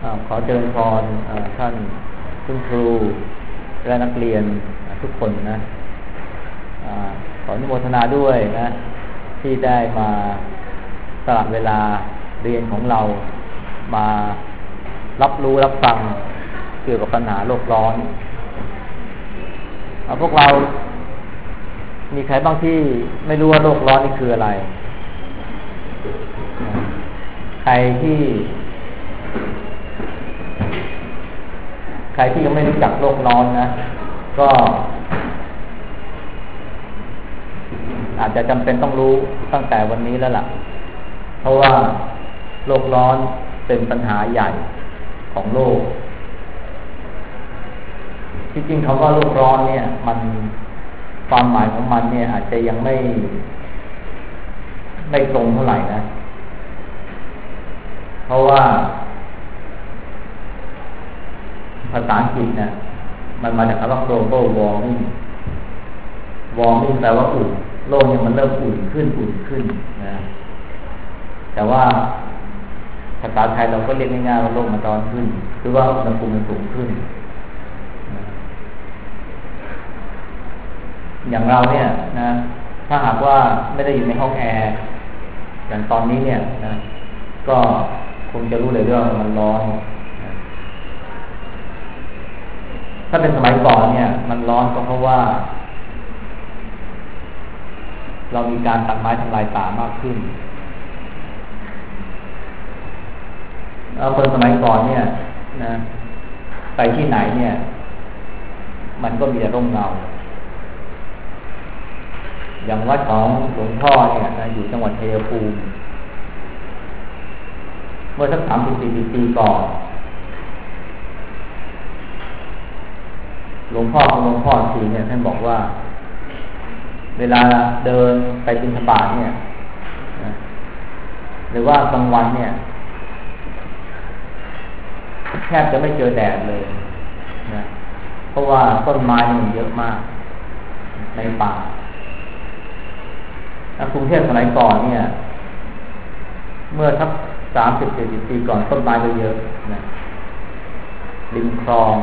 ขอเจริญพรท่านคุณครูและนักเรียนทุกคนนะขออนุโมทนาด้วยนะที่ได้มาสละเวลาเรียนของเรามารับรู้รับฟังเกี่ยวกับปัญหาโลกร้อนพวกเรามีใครบ้างที่ไม่รู้ว่าโลกร้อนนี่คืออะไรใครที่ยังไม่รู้จักโลกร้อนนะก็อาจจะจำเป็นต้องรู้ตั้งแต่วันนี้แล้วล่ะเพราะว่าโลกร้อนเป็นปัญหาใหญ่ของโลกที่จริงคำว่าโลกร้อนเนี่ยมันความหมายของมันเนี่ยอาจจะยังไม่ตรงเท่าไหร่นะเพราะว่าภาษาอังกฤษเนี่ยมันมาจากคำว่า global warming แปลว่าอุ่นโลกเนี่ยมันเริ่มอุ่นขึ้นนะแต่ว่าภาษาไทยเราก็เรียกง่ายๆว่าโลกมันร้อนขึ้นหรือว่าอุณหภูมิมันสูงขึ้นอย่างเราเนี่ยนะถ้าหากว่าไม่ได้อยู่ในห้องแอร์อย่างตอนนี้เนี่ยนะก็คงจะรู้เลยว่ามันร้อนนะถ้าเป็นสมัยก่อนเนี่ยมันร้อนก็เพราะว่าเรามีการตัดไม้ทำลายป่ามากขึ้นคนสมัยก่อนเนี่ยนะไปที่ไหนเนี่ยมันก็มีแต่ร่มเงาอย่างวัดของหลวงพ่อเนี่ยนะอยู่จังหวัดชัยภูมิเมื่อสัก30-40 ปีก่อนหลวงพ่อทีเนี่ยท่านบอกว่าเวลาเดินไปบิณฑบาตเนี่ยนะหรือว่ากลางวันเนี่ยแทบจะไม่เจอแดดเลยนะเพราะว่าต้นไม้มันเยอะมากในป่ากรุงเทพสมัยก่อนเนี่ยเมื่อสัก30-40 ปีก่อนต้นไม้เยอะนะริมคลอง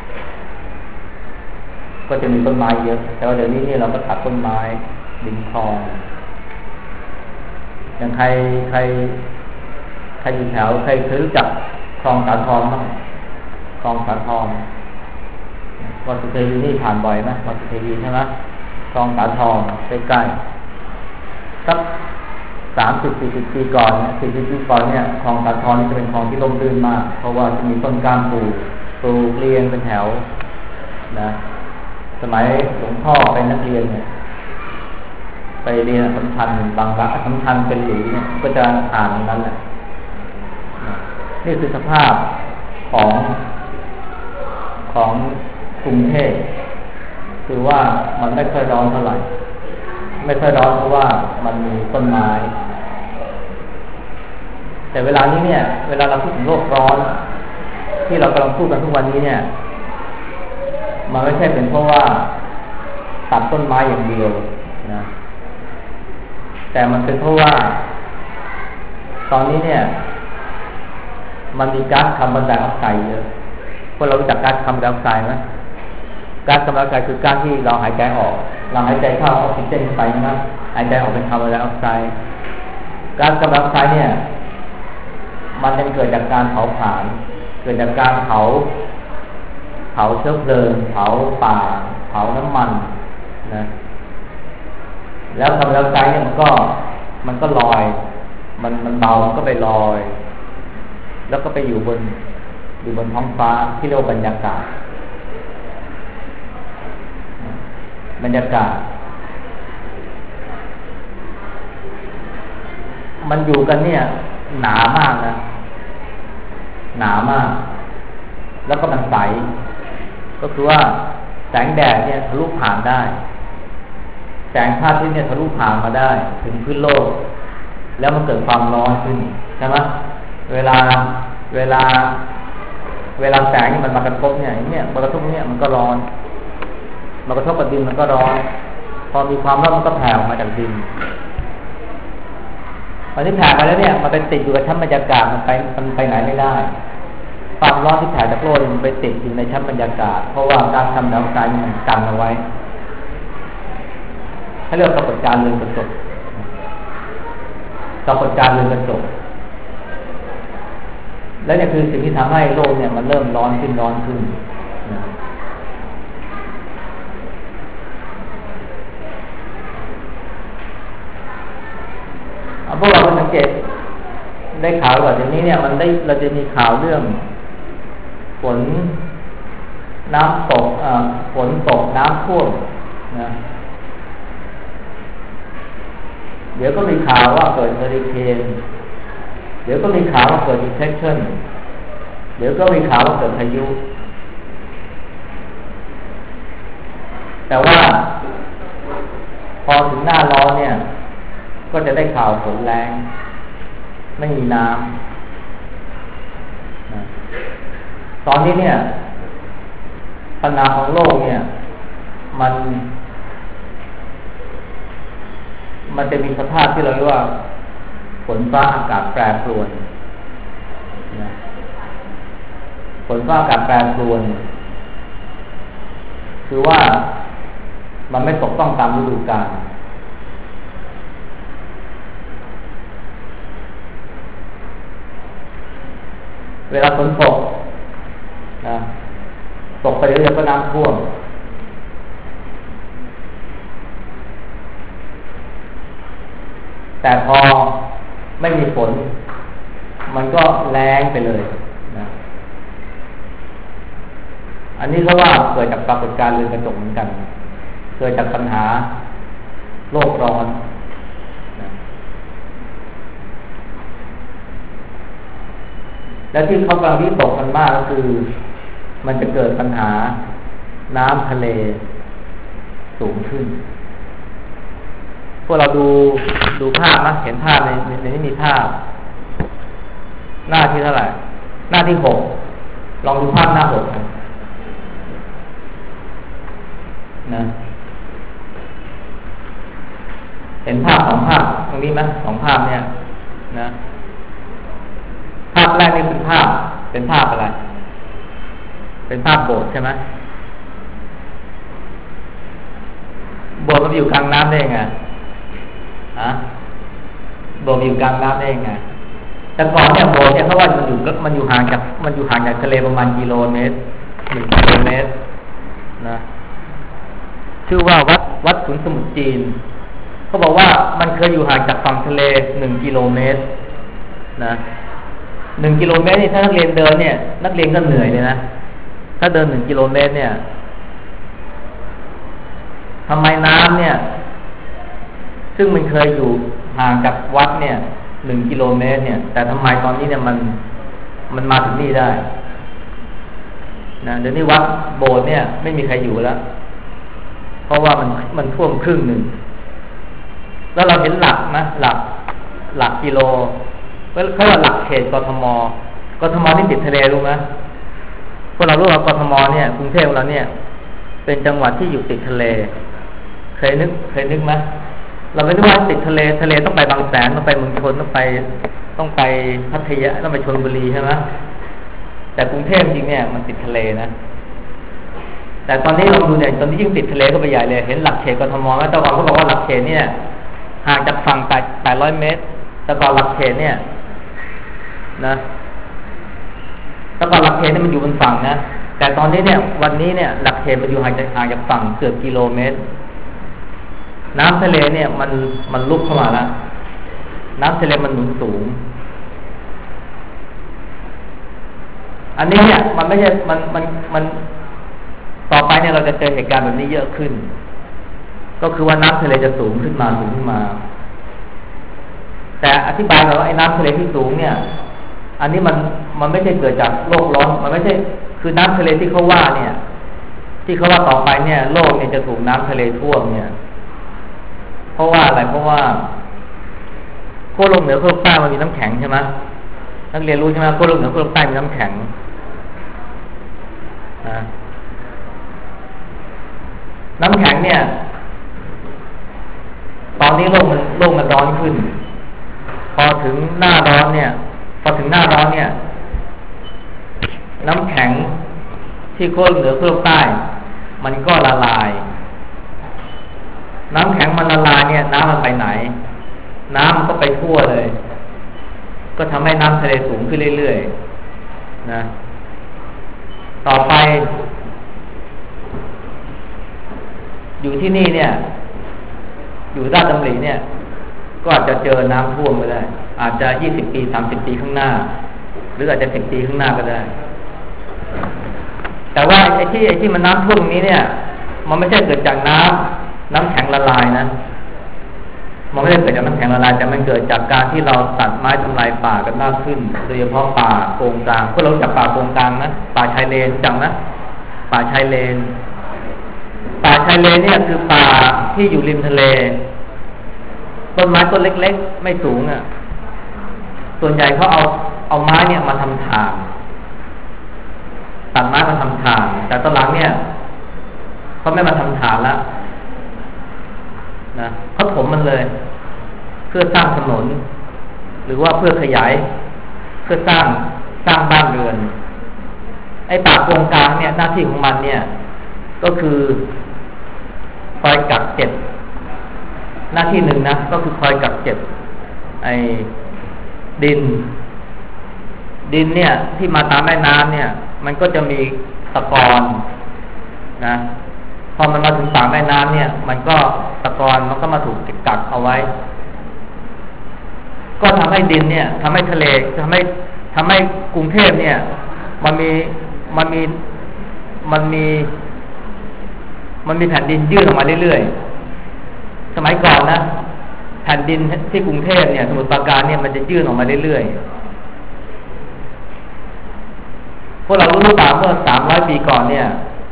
ก็จะมีต้นไม้เยอะแต่ว่าเดี๋ยวนี้เนี่ยเราก็ตัดต้นไม้ริมคลองอย่างใครอยู่แถวใครเคยรู้จักคลองสาทรบ้างคลองสาทรวัดสุเทวีนี่ผ่านบ่อยไหมวัดสุเทวีใช่ไหมคลองสาทรใกล้ๆสัก30-40 ปีก่อนเนี่ย40 ปีก่อนเนี่ยคลองสาทรนี่จะเป็นคลองที่ร่มรื่นมากเพราะว่าจะมีต้นกล้ามปูเรียงเป็นแถวนะสมัยหลวงพ่อเป็นนักเรียนเนี่ยไปเรียนสำคัญบางรักสำคัญเป็นหลุยเนี่ยก็จะอ่านตรงนั้นแหละนี่คือสภาพของกรุงเทพคือว่ามันไม่ค่อยร้อนเท่าไหร่ไม่ค่อยร้อนเพราะว่ามันมีต้นไม้แต่เวลานี้เนี่ยเวลาเราพูดถึงโลกร้อนที่เรากำลังพูดกันทุกวันนี้เนี่ยมันไม่ใช่เป็นเพราะว่าตัดต้นไม้อย่างเดียวนะแต่มันเป็นเพราะว่าตอนนี้เนี่ยมันมีก๊าซคาร์บอนไดออกไซด์เยอะพวกเรารู้จักก๊าซคาร์บอนไดออกไซด์ไหมก๊าซคาร์บอนไดออกไซด์คือก๊าซที่เราหายใจออกเราหายใจเข้าออกซิเจนเข้าไปนะหายใจออกเป็นคาร์บอนไดออกไซด์ก๊าซคาร์บอนไดออกไซด์เนี่ยมันจะเกิดจากการเผาผลาญเกิดจากการเผาเชื้อเพลิงเผาป่าเผาน้ำมันนะแล้วคาร์บอนไดออกไซด์เนี่ยมันก็ลอยมันเบามันก็ไปลอยแล้วก็ไปอยู่บนท้องฟ้าที่เรียกว่าบรรยากาศมันอยู่กันเนี่ยหนามากนะหนามากแล้วก็มันใสก็คือว่าแสงแดดเนี่ยทะลุผ่านได้แสงพระอาทิตย์เนี่ยทะลุผ่านมาได้ถึงพื้นโลกแล้วมันเกิดความร้อนขึ้นใช่ไหมเวลาแสงนี่มันมากระทบเนี่ยมากระทบเนี่ยมันก็ร้อนมากระทบกับดินมันก็ร้อนพอมีความร้อนมันก็แผ่ออกมาจากดินตอนนี้แผ่ไปแล้วเนี่ยมันไปติดอยู่กับชั้นบรรยากาศมันไปไหนไม่ได้ความร้อนที่แผ่จากโลกมันไปติดอยู่ในชั้นบรรยากาศเพราะว่าการทำดาวไซน์มันกันเอาไว้ให้เรียกปรากฏการณ์เรือนกระจกปรากฏการณ์เรือนกระจกและนี่คือสิ่งที่ทำให้โลกเนี่ยมันเริ่มร้อนขึ้นพวกเราสังเกตได้ข่าวว่าเดี๋ยวนี้เนี่ยเราจะมีข่าวเรื่องฝนน้ำตกฝนตกน้ำท่วมนะเดี๋ยวก็มีข่าวว่าเกิดเฮอริเคนเดี๋ยวก็มีข่าวว่าเกิดดีเพรสชันเดี๋ยวก็มีข่าวว่าเกิดพายุแต่ว่าพอถึงหน้าร้อนเนี่ยก็จะได้ข่าวฝนแรงไม่มีน้ำตอนนี้เนี่ยปัญหาของโลกเนี่ยมันจะมีสภาพที่เราเรียกว่าฝนฟ้าอากาศแปรปรวนฝนฟ้าอากาศแปรปรวนคือว่ามันไม่ตกต้องตามฤดูกาลเวลาฝนตกนะตกไปเรื่อยๆก็น้ำท่วมแต่พอไม่มีฝนมันก็แรงไปเลยนะอันนี้ก็ว่าเกิดจากปรากฏการณ์เรือนกระจกเหมือนกันเกิดจากปัญหาโลกร้อนนะและที่เขากำลังวิตกกันมากก็คือมันจะเกิดปัญหาน้ำทะเลสูงขึ้นพวกเราดูภาพนะเห็นภาพในนี้มีภาพหน้าที่เท่าไหร่หน้าที่6ลองดูภาพหน้า6นะเห็นภาพ2ภาพตรงนี้ไหม2ภาพเนี่ยนะภาพแรกนี่เป็นภาพอะไรเป็นภาพโบสถ์ใช่ไหมโบสถ์มันอยู่กลางน้ำได้ยังไงโบสถ์อยู่กลางน้ำได้ยังไงแต่ก่อนเนี่ยโบสถ์เนี่ยเขาว่ามันอยู่ห่างจากทะเลประมาณ1 กิโลเมตรนะชื่อว่าวัดขุนสมุทรจีนเขาบอกว่ามันเคยอยู่ห่างจากฝั่งทะเล1 กิโลเมตรนะ1 กิโลเมตรนี่ถ้านักเรียนเดินเนี่ยนักเรียนก็เหนื่อยเลยนะถ้าเดิน1 กิโลเมตรเนี่ยทำไมน้ำเนี่ยซึ่งมันเคยอยู่ห่างจากวัดเนี่ย1 กิโลเมตรเนี่ยแต่ทำไมตอนนี้เนี่ยมันมาถึงนี่ได้นะเดี๋ยวนี้วัดโบสถ์เนี่ยไม่มีใครอยู่แล้วเพราะว่ามันท่วมครึ่งหนึ่งแล้วเราเห็นหลักนะหลักกิโลเขาว่าหลักเขตกทมนี่ติดทะเลรู้ไหมพวกเรารู้ว่ากทมเนี่ยกรุงเทพเราเนี่ยเป็นจังหวัดที่อยู่ติดทะเลเคยนึกไหมเราไม่รู้ว่าติดทะเลต้องไปบางแสนต้องไปเมืองชนต้องไปพัทยาต้องไปชลบุรีใช่ไหมแต่กรุงเทพจริงเนี่ยมันติดทะเลนะแต่ตอนนี้เราดูเนี่ยตอนนี้ยิ่งติดทะเลก็ไปใหญ่เลยเห็นหลักเขตกทมไหมแต่ก่อนเขาบอกว่าหลักเขตเนี่ยห่างจากฝั่ง800 เมตรแต่ก่อนหลักเขตเนี่ยนะแต่ก่อนหลักเขตเนี่ยมันอยู่บนฝั่งนะแต่ตอนนี้เนี่ยวันนี้เนี่ยหลักเขตมันอยู่ห่างจากฝั่งเกือบกิโลเมตรน้ำทะเลเนี่ยมันลุกเข้ามาแล้วน้ำทะเลมันหนุนสูงอันนี้เนี่ยมันไม่ใช่มันต่อไปเนี่ยเราจะเจอเหตุการณ์แบบนี้เยอะขึ้นก็คือว่าน้ำทะเลจะสูงขึ้นมาแต่อธิบายหน่อยว่าไอ้น้ำทะเลที่สูงเนี่ยอันนี้มันไม่ใช่เกิดจากโลกร้อนมันไม่ใช่คือน้ำทะเลที่เขาว่าเนี่ยที่เขาว่าต่อไปเนี่ยโลกเนี่ยจะถูกน้ำทะเลท่วมเนี่ยเพราะว่าอะไรเพราะว่าขั้วโลกเหนือขั้วโลกใต้มันมีน้ำแข็งใช่ไหมนักเรียนรู้ใช่ไหมขั้วโลกเหนือขั้วโลกใต้มีน้ำแข็งน้ำแข็งเนี่ยตอนนี้โลกมันร้อนขึ้นพอถึงหน้าร้อนเนี่ยน้ำแข็งที่ขั้วโลกเหนือขั้วโลกใต้มันก็ละลายน้ำแข็งมันละลายเนี่ยน้ำมันไปไหนน้ำมันก็ไปทั่วเลยก็ทำให้น้ำทะเลสูงขึ้นเรื่อยๆนะต่อไปอยู่ที่นี่เนี่ยอยู่ราชดำริเนี่ยก็อาจจะเจอน้ำท่วมก็ได้อาจจะ20 ปี30 ปีข้างหน้าหรืออาจจะ10 ปีข้างหน้าก็ได้แต่ว่าไอ้ที่มันน้ำท่วมนี้เนี่ยมันไม่ใช่เกิดจากน้ำแข็งละลายนะมันไม่ได้เกิดจากน้ำแข็งละลายแต่มันเกิดจากการที่เราตัดไม้ทำลายป่ากันมากขึ้นโดยเฉพาะป่าโกงกลางพวกเราจับป่าโกงกลางนะป่าชายเลนจังนะป่าชายเลนเนี่ยคือป่าที่อยู่ริมทะเลต้นไม้ต้นเล็กๆไม่สูงอ่ะส่วนใหญ่เขาเอาไม้เนี่ยมาทำทางตัดไม้มาทำทางแต่ตอนหลังเนี่ยเขาไม่มาทำทางแล้วนะเขาถมมันเลยเพื่อสร้างถนนหรือว่าเพื่อขยายเพื่อสร้างบ้านเรือนไอ้ป่าโกงกลางเนี่ยหน้าที่ของมันเนี่ยก็คือคอยกักเก็บหน้าที่หนึ่งนะก็คือคอยกักเก็บไอ้ดินเนี่ยที่มาตามแม่น้ำเนี่ยมันก็จะมีตะกอนนะพอมันมาถึงปากแม่น้ำเนี่ยมันก็ตะกอนมันก็มาถูกกักเอาไว้ก็ทำให้ดินเนี่ยทำให้ทะเลทำให้กรุงเทพเนี่ยมันมีแผ่นดินยื่นออกมาเรื่อยๆสมัยก่อนนะแผ่นดินที่กรุงเทพเนี่ยสมุทรปราการเนี่ยมันจะยื่นออกมาเรื่อยๆพวกเรารู้หรือเปล่าเมื่อ300 ปีก่อนเนี่ย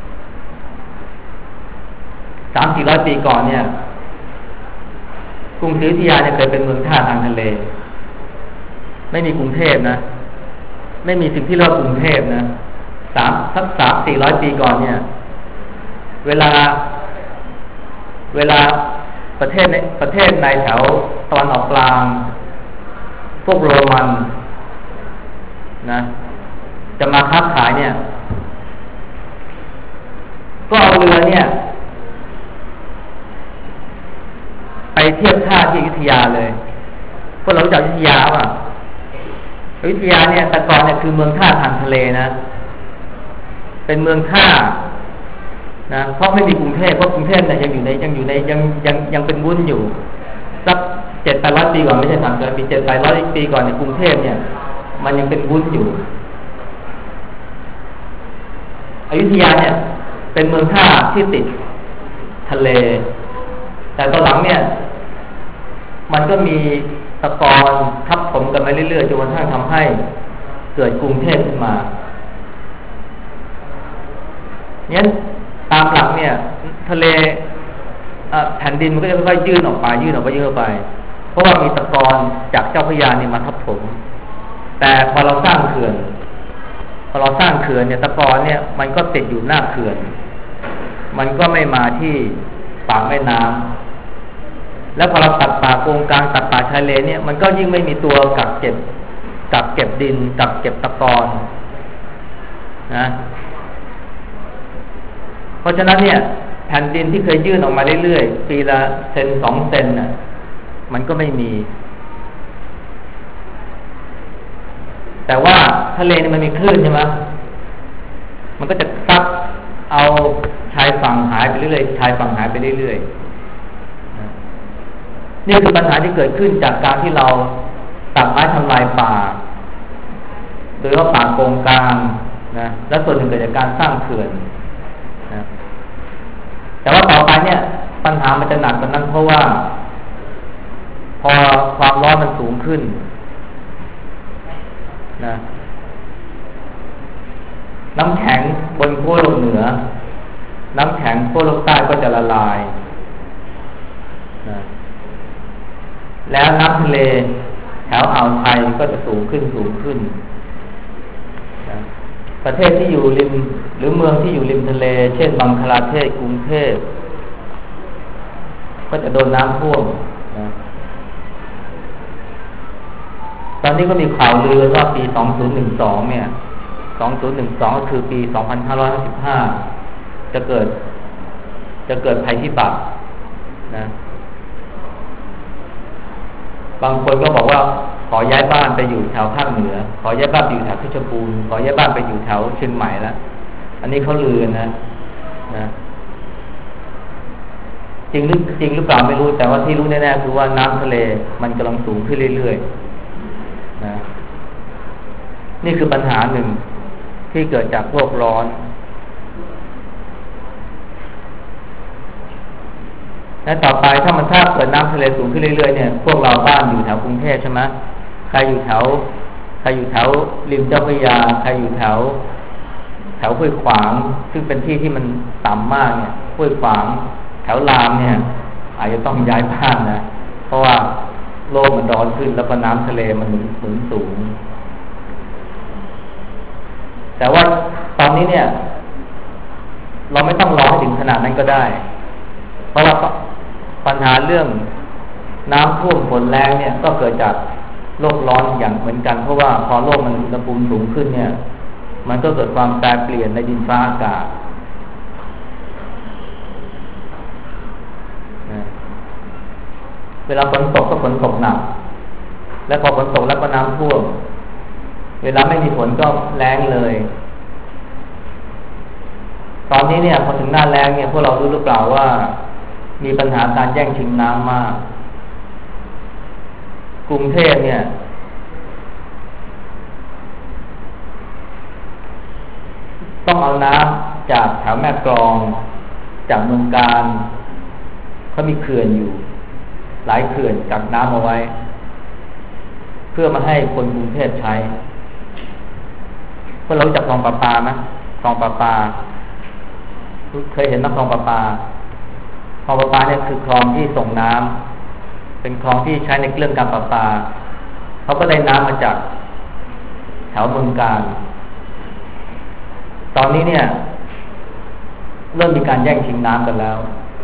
300-400 ปีก่อนเนี่ยกรุงศรีอยุธยาเนี่ยเคยเป็นเมืองท่าทางทะเลไม่มีกรุงเทพนะไม่มีสิ่งที่เรียกว่ากรุงเทพนะ300-400 ปีก่อนเนี่ยเวลาประเทศในแถวตะวันออกกลางพวกโรมันนะจะมาค้าขายเนี่ยก็เอาเรือเนี่ยไปเทียบท่าที่อยุธยาเลยพวกเรารู้จักอยุธยาป่ะอยุธยาเนี่ยแต่ก่อนเนี่ยคือเมืองท่าทางทะเลนะเป็นเมืองท่านะเพราะไม่มีกรุงเทพเพราะกรุงเทพเนี่ยยังเป็นวุ้นอยู่สัก700-800 ปีก่อนไม่ใช่300 ปี700-800 ปีก่อนเนี่ยกรุงเทพเนี่ยมันยังเป็นวุ้นอยู่อยุธยาเนี่ยเป็นเมืองท่าที่ติดทะเลแต่ตอนหลังเนี่ยมันก็มีตะกอนทับถมกันไปเรื่อยๆจนกระทั่งทำให้เกิดกรุงเทพขึ้นมาเนี่ยตามหลักเนี่ยทะเลแผ่นดินมันก็จะค่อยๆยื่นออกไปเพราะว่ามีตะกอนจากเจ้าพระยานี่มาทับถมแต่พอเราสร้างเขื่อนเนี่ยตะกอนเนี่ยมันก็ติดอยู่หน้าเขื่อนมันก็ไม่มาที่ปากแม่น้ำแล้วพอเราตัดป่าโกงกลางตัดป่าชายเลนเนี่ยมันก็ยิ่งไม่มีตัวกักเก็บดินกักเก็บตะกอนนะเพราะฉะนั้นเนี่ยแผ่นดินที่เคยยื่นออกมาเรื่อยๆปีละเซน2 เซนน่ะมันก็ไม่มีแต่ว่าทะเลนี่มันมีคลื่นใช่ไหมมันก็จะซับเอาชายฝั่งหายไปเรื่อยๆนี่คือปัญหาที่เกิดขึ้นจากการที่เราตัดไม้ทำลายป่าโดยว่าป่าโกงกลางนะและส่วนหนึ่งเกิดจากการสร้างเขื่อนนะแต่ว่าต่อไปเนี่ยปัญหามันจะหนักกว่านั้นเพราะว่าพอความร้อนมันสูงขึ้นนะน้ำแข็งบนขั้วโลกเหนือน้ำแข็งขั้วโลกใต้ก็จะละลายนะแล้วน้ำทะเลแถวอ่าวไทยก็จะสูงขึ้นนะประเทศที่อยู่ริมหรือเมืองที่อยู่ริมทะเลเช่นบังคลาเทศกรุงเทพก็จะโดนน้ำท่วมนะตอนนี้ก็มีข่าวลือว่าปี2012เนี่ย 2012ก็คือปี2555จะเกิดภัยพิบัตินะบางคนก็บอกว่าขอย้ายบ้านไปอยู่แถวภาคเหนือขอย้ายบ้านไปอยู่แถวเพชรบูรณ์ขอย้ายบ้านไปอยู่แถวเชียงใหม่แล้วอันนี้เขาลือนะจริงหรือเปล่าไม่รู้แต่ว่าที่รู้แน่ๆคือว่าน้ำทะเลมันกำลังสูงขึ้นเรื่อยๆนะนี่คือปัญหาหนึ่งที่เกิดจากโลกร้อนและต่อไปถ้าเกิดน้ำทะเลสูงขึ้นเรื่อยๆเนี่ยพวกเราบ้านอยู่แถวกรุงเทพใช่ไหมใครอยู่แถวริมเจ้าพระยาใครอยู่แถวห้วยขวางซึ่งเป็นที่ที่มันต่ำมากเนี่ยห้วยขวางแถวรามเนี่ยอาจจะต้องย้ายบ้านนะเพราะว่าโลกมันร้อนขึ้นแล้วก็น้ำทะเลมันหนุนสูงแต่ว่าตอนนี้เนี่ยเราไม่ต้องรอให้ถึงขนาดนั้นก็ได้เพราะว่าปัญหาเรื่องน้ำท่วมฝนแรงเนี่ยก็เกิดจากโลกร้อนอย่างเหมือนกันเพราะว่าพอโลกมันอุณหภูมิสูงขึ้นเนี่ยมันก็เกิดความแปรเปลี่ยนในดินฟ้าอากาศเวลาฝนตกก็ฝนตกหนักและพอฝนตกแล้วก็น้ำท่วมเวลาไม่มีฝนก็แล้งเลยตอนนี้เนี่ยพอถึงหน้าแล้งเนี่ยพวกเรารู้หรือเปล่าว่ามีปัญหาการแย่งชิงน้ำมากกรุงเทพเนี่ยต้องเอาน้ำจากแถวแม่กลองจากเมืองการเขามีเขื่อนอยู่หลายเขื่อนกักน้ำเอาไว้เพื่อมาให้คนกรุงเทพใช้พวกเรารู้จักคลองประปาไหมคลองประปาเคยเห็นคลองประปาเนี่ยคือคลองที่ส่งน้ำเป็นคลองที่ใช้ในเรื่องการประปาเขาก็ได้น้ำมาจากแถวเมืองการตอนนี้เนี่ยเริ่มมีการแย่งชิงน้ำกันแล้ว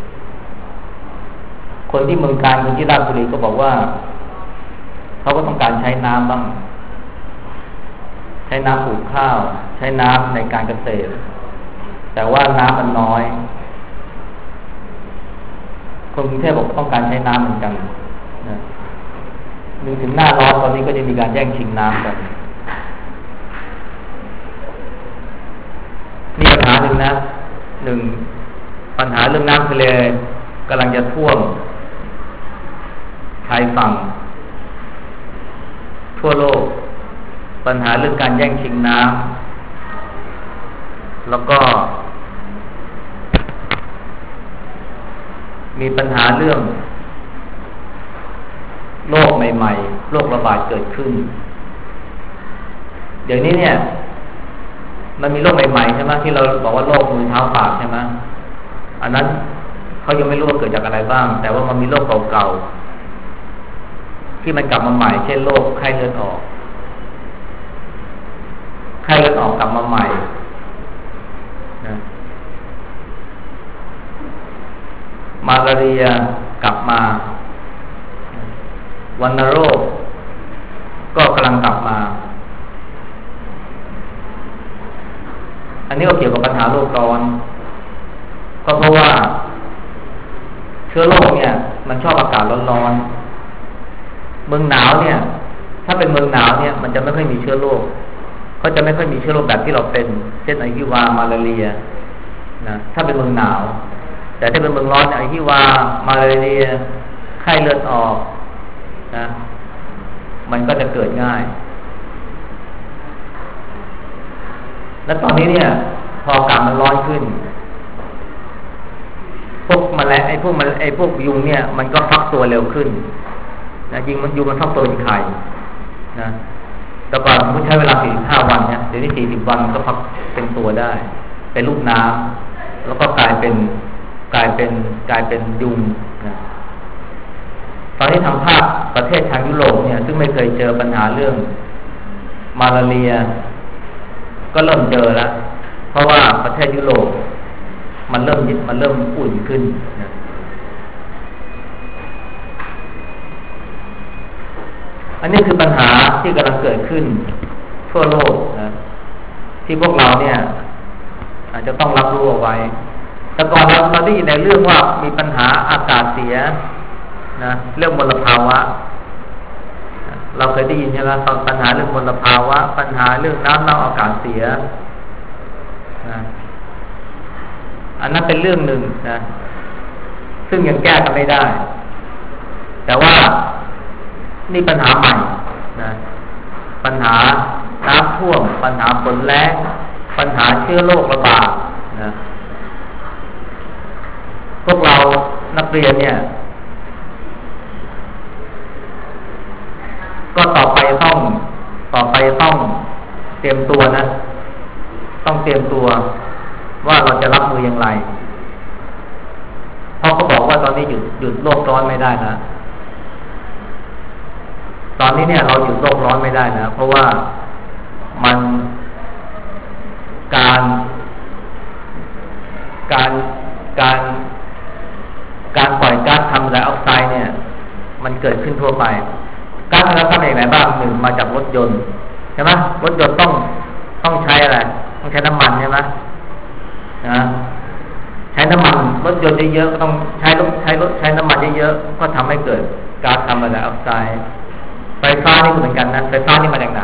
คนที่เมืองการคนที่ราชบุรีก็บอกว่าเขาก็ต้องการใช้น้ำบ้างใช้น้ำปลูกข้าวใช้น้ำในการเกษตรแต่ว่าน้ำมันน้อยคนกรุงเทพบอกต้องการใช้น้ำเหมือนกันนะถึงหน้าร้อนตอนนี้ก็จะมีการแย่งชิงน้ำกันนี่ปัญหาหนึ่งนะปัญหาเรื่องน้ำทะเลกำลังจะท่วมชายฝั่งทั่วโลกปัญหาเรื่องการแย่งชิงน้ำแล้วก็มีปัญหาเรื่องโรคใหม่ๆโรคระบาดเกิดขึ้นเดี๋ยวนี้เนี่ยมันมีโรคใหม่ๆใช่ไหมที่เราบอกว่าโรคมือเท้าปากใช่ไหมอันนั้นเขายังไม่รู้ว่าเกิดจากอะไรบ้างแต่ว่ามันมีโรคเก่าๆที่มันกลับมาใหม่เช่นโรคไข้เลือดออกกลับมาใหม่นะมาลาเรียกลับมาวัณโรคก็กำลังกลับมาอันนี้ก็เกี่ยวกับปัญหาโลกร้อนก็เพราะว่าเชื้อโรคเนี่ยมันชอบอากาศร้อนๆเมืองหนาวเนี่ยถ้าเป็นเมืองหนาวเนี่ยมันจะไม่ค่อยมีเชื้อโรคเขาจะไม่ค่อยมีเชื้อโรคแบบที่เราเป็นเช่นไอฮิวามาลาเรียนะถ้าเป็นเมืองหนาวแต่ถ้าเป็นเมืองร้อนไอฮิวามาลาเรียไข้เลือดออกนะมันก็จะเกิดง่ายและตอนนี้เนี่ยพออากาศมันร้อนขึ้นพวกแมลงพวกยุงเนี่ยมันก็ฟักตัวเร็วขึ้นนะยุงมันฟักตัวเป็นไข่นะแต่ก่อนมันใช้เวลา45 วันเนี่ยเดี๋ยวนี้40 วันก็ฟักเป็นตัวได้เป็นลูกน้ำแล้วก็กลายเป็นยุงนะตอนนี้ทางภาคประเทศทางยุโรปเนี่ยซึ่งไม่เคยเจอปัญหาเรื่องมาลาเรียก็เริ่มเจอแล้วเพราะว่าประเทศยุโรปมันเริ่มอุ่นขึ้นนะอันนี้คือปัญหาที่กำลังเกิดขึ้นทั่วโลกนะที่พวกเราเนี่ยอาจจะต้องรับรู้เอาไว้แต่ก่อนเราได้ยินในเรื่องว่ามีปัญหาอากาศเสียนะเรื่องมลภาวะเราเคยได้ยินใช่ไหมปัญหาเรื่องมลภาวะปัญหาเรื่องน้ำเน่าอากาศเสียนะอันนั้นเป็นเรื่องหนึ่งนะซึ่งยังแก้กันไม่ได้แต่ว่านี่ปัญหาใหม่นะปัญหาน้ำท่วมปัญหาฝนแล้งปัญหาเชื้อโรคระบาดนะพวกเรานักเรียนเนี่ยก็ต่อไปต้องเตรียมตัวนะต้องเตรียมตัวว่าเราจะรับมืออย่างไรเพราะเขาบอกว่าตอนนี้หยุดโลกร้อนไม่ได้นะตอนนี้เนี่ยเราหยุดโลกร้อนไม่ได้นะเพราะว่ามันการปล่อยก๊าซคาร์บอนไดออกไซด์เนี่ยมันเกิดขึ้นทั่วไปก๊าซคาร์บอนไดออกไซด์เป็นไหนบ้างหนึ่งมาจากรถยนต์ใช่ไหมรถยนต์ต้องใช้อะไรต้องใช้น้ำมันใช่ไหมนะใช้น้ำมันรถยนต์เยอะๆก็ต้องใช้น้ำมันเยอะๆก็ทำให้เกิดก๊าซคาร์บอนไดออกไซด์ไฟฟ้านี่ก็เหมือนกันนะไฟฟ้านี่มาจากไหน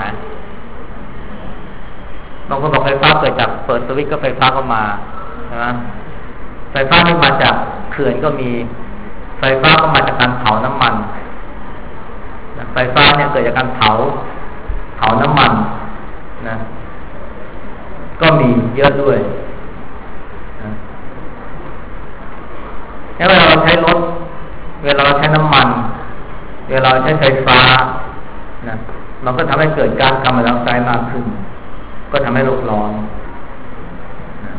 บางคนบอกไฟฟ้าเกิดจากเปิดสวิตช์ก็ไฟฟ้าก็มานะไฟฟ้านี่มาจากเขื่อนก็มีไฟฟ้าก็มาจากการเผาน้ำมันไฟฟ้าเนี่ยเกิดจากการเผาน้ำมันนะก็มีเยอะด้วยนะเวลาเราใช้รถเวลาเราใช้น้ำมันเวลาเราใช้ไฟฟ้านะมันก็ทำให้เกิดก๊าซคาร์บอนไดออกไซด์มากขึ้นก็ทำให้โลกร้อนนะ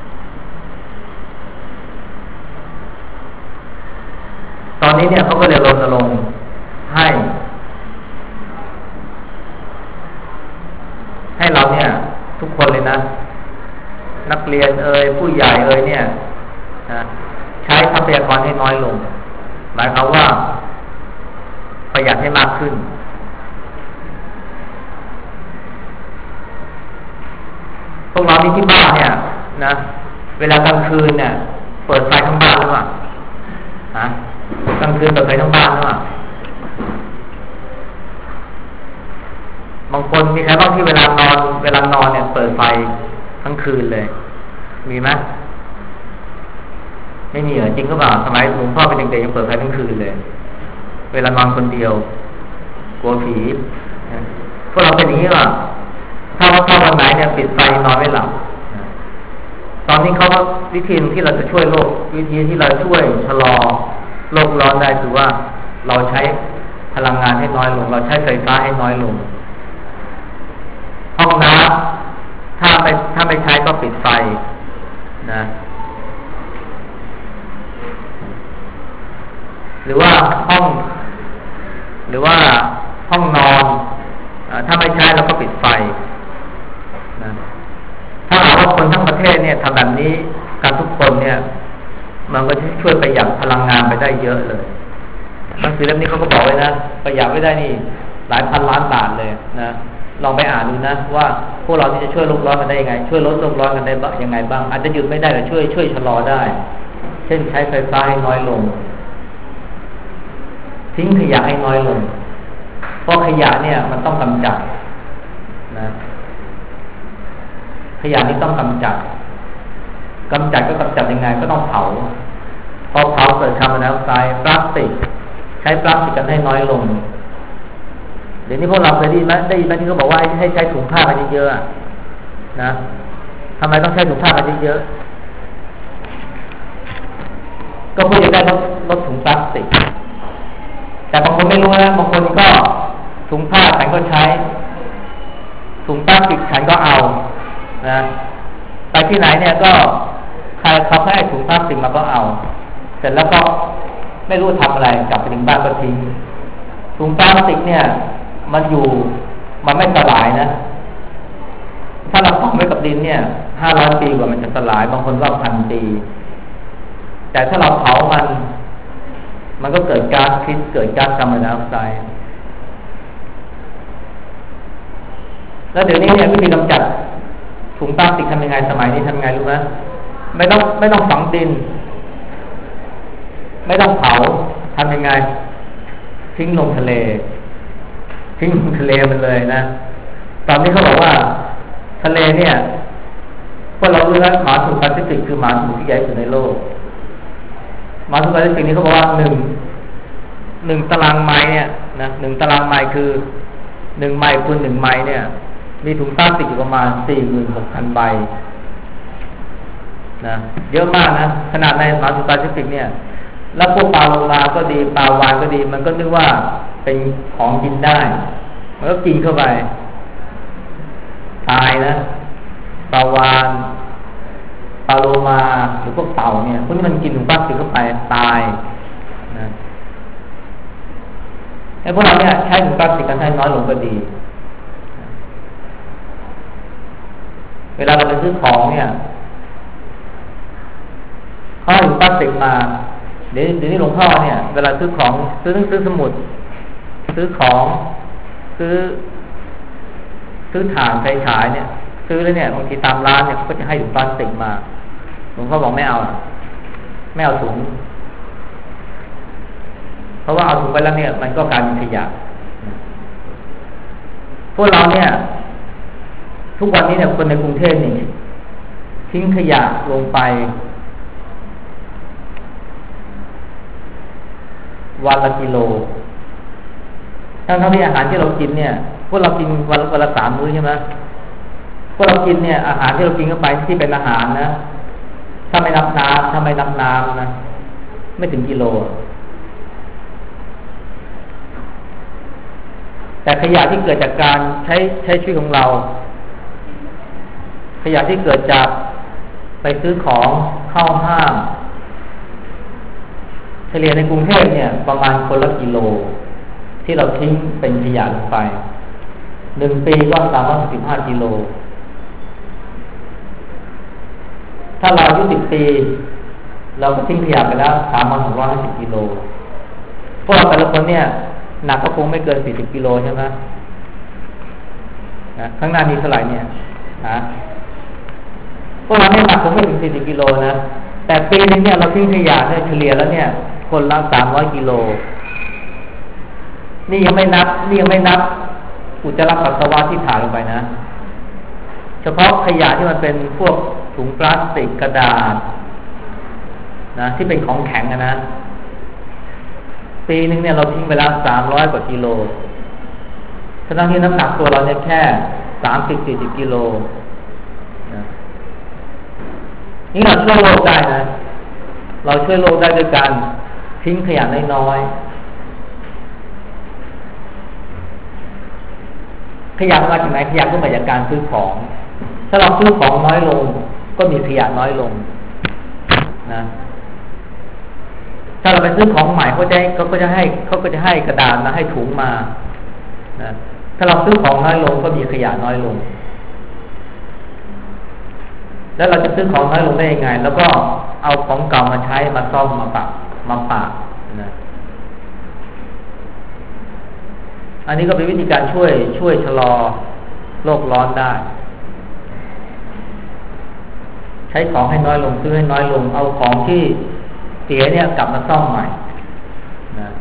ตอนนี้เนี่ยเขาก็เลยรณรงค์ให้เราเนี่ยทุกคนเลยนะนักเรียนผู้ใหญ่เนี่ยนะใช้ทรัพยากรให้น้อยลงหมายความว่าประหยัดให้มากขึ้นพวกเรานี่ที่บ้านเนี่ยนะเวลากลางคืนเนี่ยเปิดไฟทั้งบ้านหรือเปล่าฮะกลางคืนเปิดไฟทั้งบ้านหรือเปล่าบางคนมีใครบ้างที่เวลานอนเนี่ยเปิดไฟทั้งคืนเลยมีไหมไม่มีเหรอจริงก็เปล่าสมัยหลวงพ่อเป็นเด็กๆยังเปิดไฟทั้งคืนเลยเวลานอนคนเดียวกลัวผีพวกเราเป็นอย่างนี้ป่ะถ้าวันไหนเนี่ยปิดไฟนอนไม่หลับตอนนี้เขาว่าวิธีที่เราจะช่วยโลกวิธีที่เราช่วยชะลอโลกร้อนได้คือว่าเราใช้พลังงานให้น้อยลงเราใช้ไฟฟ้าให้น้อยลงห้องน้ำถ้าไม่ใช้ก็ปิดไฟนะหรือว่าห้องนอนถ้าไม่ใช้เราก็ปิดไฟนะถ้าหากว่าคนทั้งประเทศเนี่ยทำแบบนี้กันทุกคนเนี่ยมันก็จะช่วยประหยัดพลังงานไปได้เยอะเลยหนังสือเล่มนี้เขาก็บอกไว้นะประหยัดไม่ได้นี่หลายพันล้านบาทเลยนะลองไปอ่านดูนะว่าพวกเราที่จะช่วยโลกร้อนกันได้ยังไงช่วยลดโลกร้อนกันได้ยังไงบ้างอาจจะหยุดไม่ได้แต่ช่วยชะลอได้เช่นใช้ไฟฟ้าให้น้อยลงทิ้งขยะให้น้อยลงเพราะขยะเนี่ยมันต้องกำจัดนะขยะนี้ต้องกำจัดก็กำจัดยังไงก็ต้องเผาพอเผาเกิดคาร์บอนไดออกไซด์พลาสติกใช้พลาสติกกันให้น้อยลงเดี๋ยวนี้พวกเราเคยได้ยินไหมที่เขาบอกว่าให้ใช้ถุงผ้ากันเยอะๆนะทำไมต้องใช้ถุงผ้ากันเยอะๆก็เพื่อจะได้ลดถุงพลาสติกแต่บางคนไม่รู้นะบางคนก็ถุงผ้าฉันก็ใช้ถุงพลาสติกฉันก็เอานะไปที่ไหนเนี่ยก็ใครเขาให้ถุงพลาสติกมาก็เอาเสร็จแล้วก็ไม่รู้ทำอะไรกลับไปถึงบ้านก็ทิ้งถุงพลาสติกเนี่ยมันไม่สลายนะถ้าเราฝังไว้กับดินเนี่ย500 ปีกว่ามันจะสลายบางคนว่า1,000 ปีแต่ถ้าเราเผามันก็เกิดก๊าซพิษเกิดก๊าซคาร์บอนไดออกไซด์แล้วเดี๋ยวนี้เนี่ยวิธีกำจัดถุงพลาสติกทำยังไงสมัยนี้ทำยังไงรู้ไหมไม่ต้องฝังดินไม่ต้องเผาทำยังไงทิ้งลงทะเลมันเลยนะตอนนี้เขาบอกว่าทะเลเนี่ยพวกเรารู้แล้วมหาสมุทรแปซิฟิกคือมหาสมุทรที่ใหญ่สุดในโลกมหาสมุทรแปซิฟิกนี้เขาบอกว่าหนึ่งตารางไมล์เนี่ยนะ1 ตารางไมล์คือ1 ไมล์คูณ1 ไมล์เนี่ยมีถุงพลาสติกอยู่ประมาณ 46,000 ใบนะเยอะมากนะขนาดในมหาสมุทรแปซิฟิกเนี่ยแล้วพวกปลาโลมาก็ดีปลาวาฬก็ดีมันก็นึกว่าเป็นของกินได้มันก็กินเข้าไปตายนะปลาวาฬปลาโลมาหรือพวกเต่าเนี่ยพวกนี้มันกินถุงพลาสติกเข้าไปตายนะไอ้พวกเราเนี่ยใช้ถุงพลาสติกกันให้น้อยลงก็ดีเวลาเราไปซื้อของเนี่ยเขาให้ถุงพลาสติกมาเดี๋ยวนี้หลวงพ่อเนี่ยเวลาซื้อของซื้อสมุดซื้อของซื้อถ่านไฟฉายเนี่ยซื้อแล้วเนี่ยบางทีตามร้านเนี่ยก็จะให้ถุงพลาสติกมาหลวงพ่อบอกไม่เอาถุงเพราะว่าเอาถุงไปแล้วเนี่ยมันก็กลายเป็นขยะพวกเราเนี่ยทุกวันนี้เนี่ยคนในกรุงเทพนี่ทิ้งขยะลงไปวันละกิโลทั้งที่อาหารที่เรากินเนี่ยพวกเรากินวันละ3 มื้อใช่ไหมพวกเรากินเนี่ยอาหารที่เรากินเข้าไปที่เป็นอาหารนะถ้าไม่นับน้ำนะไม่ถึงกิโลแต่ขยะที่เกิดจากการใช้ชีวิตของเราขยะที่เกิดจากไปซื้อของเข้าห้างเฉลี่ยในกรุงเทพเนี่ยประมาณคนละกิโลที่เราทิ้งเป็นขยะลงไป1 ปีก็315 กิโลถ้าเราอายุ10 ปีเราก็ทิ้งขยะไปแล้ว3,250 กิโลพวกเราแต่ละคนเนี่ยหนักก็คงไม่เกิน40 กิโลใช่ไหมนะข้างหน้านี้เท่าไหร่เนี่ยนะพวกเราเนี่ยหนักคงไม่ถึง40 กิโลนะแต่ปีนึงเนี่ยเราทิ้งขยะเนี่ยเฉลี่ยแล้วเนี่ยคนละ300 กิโลนี่ยังไม่นับอุจจาระปัสสาวะที่ถ่ายลงไปนะเฉพาะขยะที่มันเป็นพวกถุงพลาสติกกระดาษนะที่เป็นของแข็งนะปีนึงเนี่ยเราทิ้งไปแล้ว300 กว่ากิโลทั้งที่น้ำหนักตัวเราเนี่ยแค่30-40 กิโลนะนี่เราช่วยโลกได้นะเราช่วยโลกได้ด้วยการทิ้งขยะน้อยๆขยะมาจากไหนขยะก็มาจากการซื้อของถ้าเราซื้อของน้อยลงก็มีขยะน้อยลงนะถ้าเราไปซื้อของใหม่เขาก็จะให้กระดาษมาให้ถุงมานะถ้าเราซื้อของน้อยลงก็มีขยะน้อยลงแล้วเราจะซื้อของน้อยลงได้ยังไงแล้วก็เอาของเก่ามาใช้มาซ่อมมาปะนะอันนี้ก็เป็นวิธีการช่วยชะลอโลกร้อนได้ใช้ของให้น้อยลงซื้อให้น้อยลงเอาของที่เสียเนี่ยกลับมาซ่อมใหม่นะ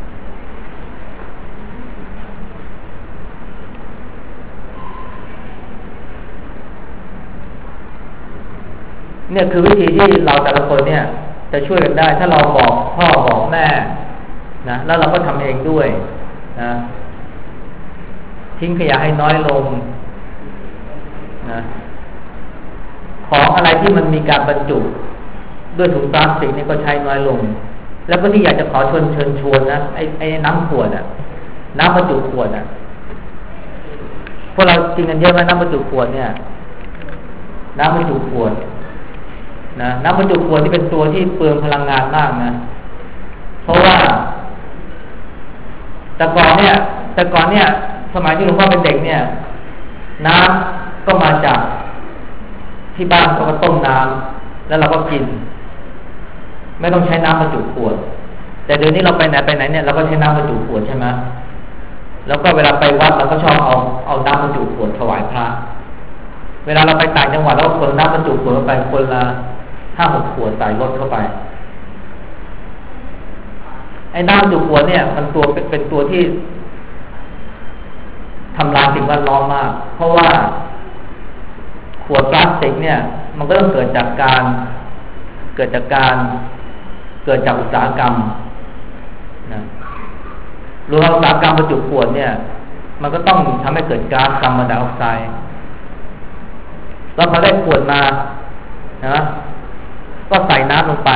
เนี่ยคือวิธีที่เราแต่ละคนเนี่ยจะช่วยกันได้ถ้าเราบอกพ่อบอกแม่นะแล้วเราก็ทำเองด้วยนะทิ้งขยะให้น้อยลงนะของอะไรที่มันมีการบรรจุด้วยถุงพลาสติกนี่ก็ใช้น้อยลงแล้วก็ที่อยากจะขอเชิญชวนนะไอ้น้ำขวดอ่ะน้ำบรรจุขวดอ่ะพวกเรากินกันเยอะไหมน้ำบรรจุขวดเนี่ยน้ำบรรจุขวดนะน้ำบรรจุขวดที่เป็นตัวที่เปลืองพลังงานมากนะเพราะว่าแต่ก่อนเนี่ยสมัยที่หลวงพ่อเป็นเด็กเนี่ยน้ำก็มาจากที่บ้านเขาก็ต้มน้ำแล้วเราก็กินไม่ต้องใช้น้ำบรรจุขวดแต่เดี๋ยวนี้เราไปไหนเนี่ยเราก็ใช้น้ำบรรจุขวดใช่ไหมแล้วก็เวลาไปวัดเราก็ชอบเอาน้ำบรรจุขวดถวายพระเเวลาเราไปต่างจังหวัดเราคนน้ำบรรจุขวดเข้าไปคนละ5-6 ขวดใส่รถเข้าไปไอ้น้ำบรรจุขวดเนี่ยมันตัวเป็นตัวที่ทำลายสิ่งแวดล้อมมากเพราะว่าขวดพลาสติกเนี่ยมันก็ต้องเกิดจากอุตสาหกรรมนะรวมอุตสาหกรรมบรรจุขวดเนี่ยมันก็ต้องทำให้เกิดก๊าซคาร์บอนไดออกไซด์แล้วพอได้ขวดมานะก็ใส่น้ำลงไป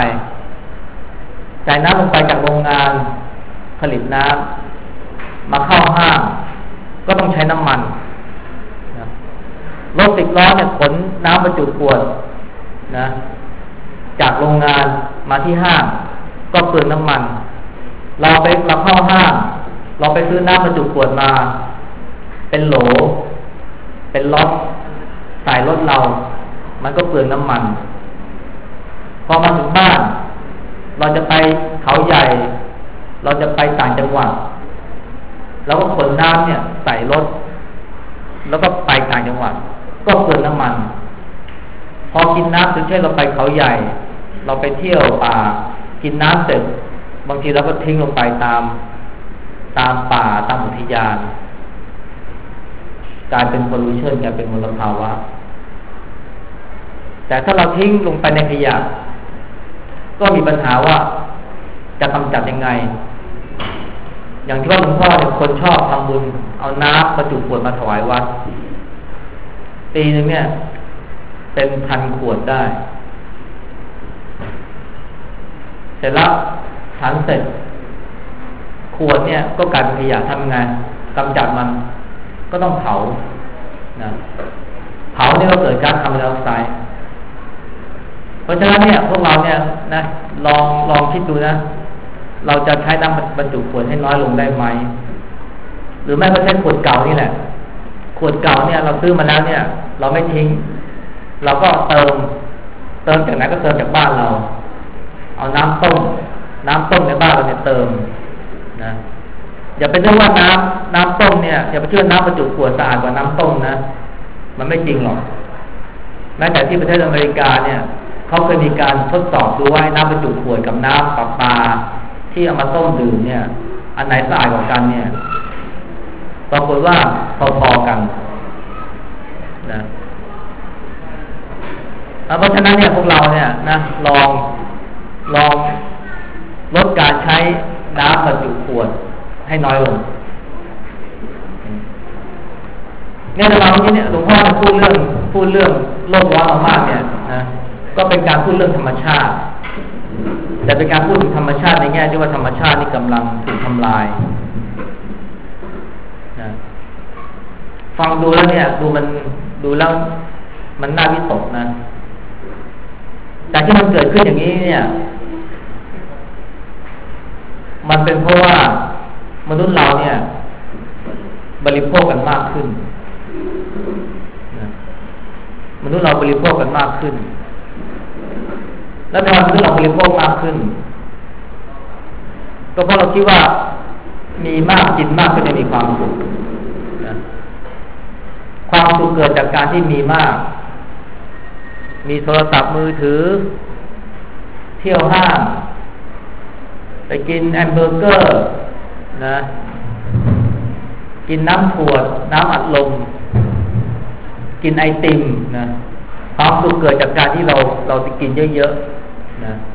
จากโรงงานผลิตน้ำมาเข้าห้างก็ต้องใช้น้ำมันนะรถ10 ล้อเนี่ยขนน้ำบรรจุขวดนะจากโรงงานมาที่ห้างก็เปลืองน้ำมันเราเข้าห้างเราไปซื้อน้ำบรรจุขวดมาเป็นโหลเป็นล็อตใส่รถเรามันก็เปลืองน้ำมันพอมาถึงบ้านเราจะไปเขาใหญ่เราจะไปต่างจังหวัดเราก็ขนน้ำเนี่ยใส่รถแล้วก็ไปต่างจังหวัดก็เปลืองน้ำมันพอกินน้ำถึงเช่นเราไปเขาใหญ่เราไปเที่ยวป่ากินน้ำเสร็จบางทีเราก็ทิ้งลงไปตามป่าตามอุทยานกลายเป็นพอลูชันกลายเป็นมลภาวะแต่ถ้าเราทิ้งลงไปในขยะก็มีปัญหาว่าจะกำจัดยังไงอย่างที่ว่าหลวงพ่อเนี่ยคนชอบทำบุญเอาน้ำบรรจุขวดมาถวายวัดปีนึงเนี่ยเป็น1,000 ขวดได้เสร็จแล้วฉันเสร็จขวดเนี่ยก็กลายเป็นขยะทำไงกำจัดมันก็ต้องเผานะเผาเนี่ยก็เกิดก๊าซคาร์บอนไดออกไซด์เพราะฉะนั้นเนี่ยพวกเราเนี่ยนะลองคิดดูนะเราจะใช้น้ำบรรจุขวดให้น้อยลงได้ไหมหรือไม่ก็ใช้ขวดเก่านี่แหละขวดเก่าเนี่ยเราซื้อมาแล้วเนี่ยเราไม่ทิ้งเราก็เติมจากไหนก็เติมจากบ้านเราเอาน้ำต้มในบ้านเราเนี่ยเติมนะอย่าไปเรื่องว่าน้ำต้มเนี่ยอย่าไปเชื่อน้ำบรรจุขวดสะอาดกว่าน้ำต้มนะมันไม่จริงหรอกแม้แต่ที่ประเทศอเมริกาเนี่ยเขาเคยมีการทดสอบดูว่าน้ำบรรจุขวดกับน้ำประปาที่เอามาต้มดื่มเนี่ยอันไหนสะอาดกว่ากันเนี่ยปรากฏว่าพอๆกันนะเพราะฉะนั้นเนี่ยพวกเราเนี่ยนะลองลดการใช้น้ำบรรจุขวดให้น้อยลงเนี่ยเราเนี่ยหลวงพ่อพูดเรื่องโลกร้อนมากเนี่ยนะก็เป็นการพูดเรื่องธรรมชาติแต่เป็นการพูดถึงธรรมชาติในแง่ที่ว่าธรรมชาตินี่กำลังถูกทำลายนะฟังดูแล้วเนี่ยดูแล้วมันน่าวิตกนะแต่ที่มันเกิดขึ้นอย่างนี้เนี่ยมันเป็นเพราะว่ามนุษย์เราเนี่ยบริโภคกันมากขึ้นนะมนุษย์เราบริโภคกันมากขึ้นแล้วทำไมมนุษย์เราบริโภคมากขึ้นก็เพราะเราคิดว่ามีมากกินมากก็จะมีความสุขนะความสุขเกิดจากการที่มีมากมีโทรศัพท์มือถือเที่ยวห้างไปกินแฮมเบอร์เกอร์นะกินน้ำขวดน้ำอัดลมกินไอติมนะความสุขเกิดจากการที่เราไปกินเยอะๆนะ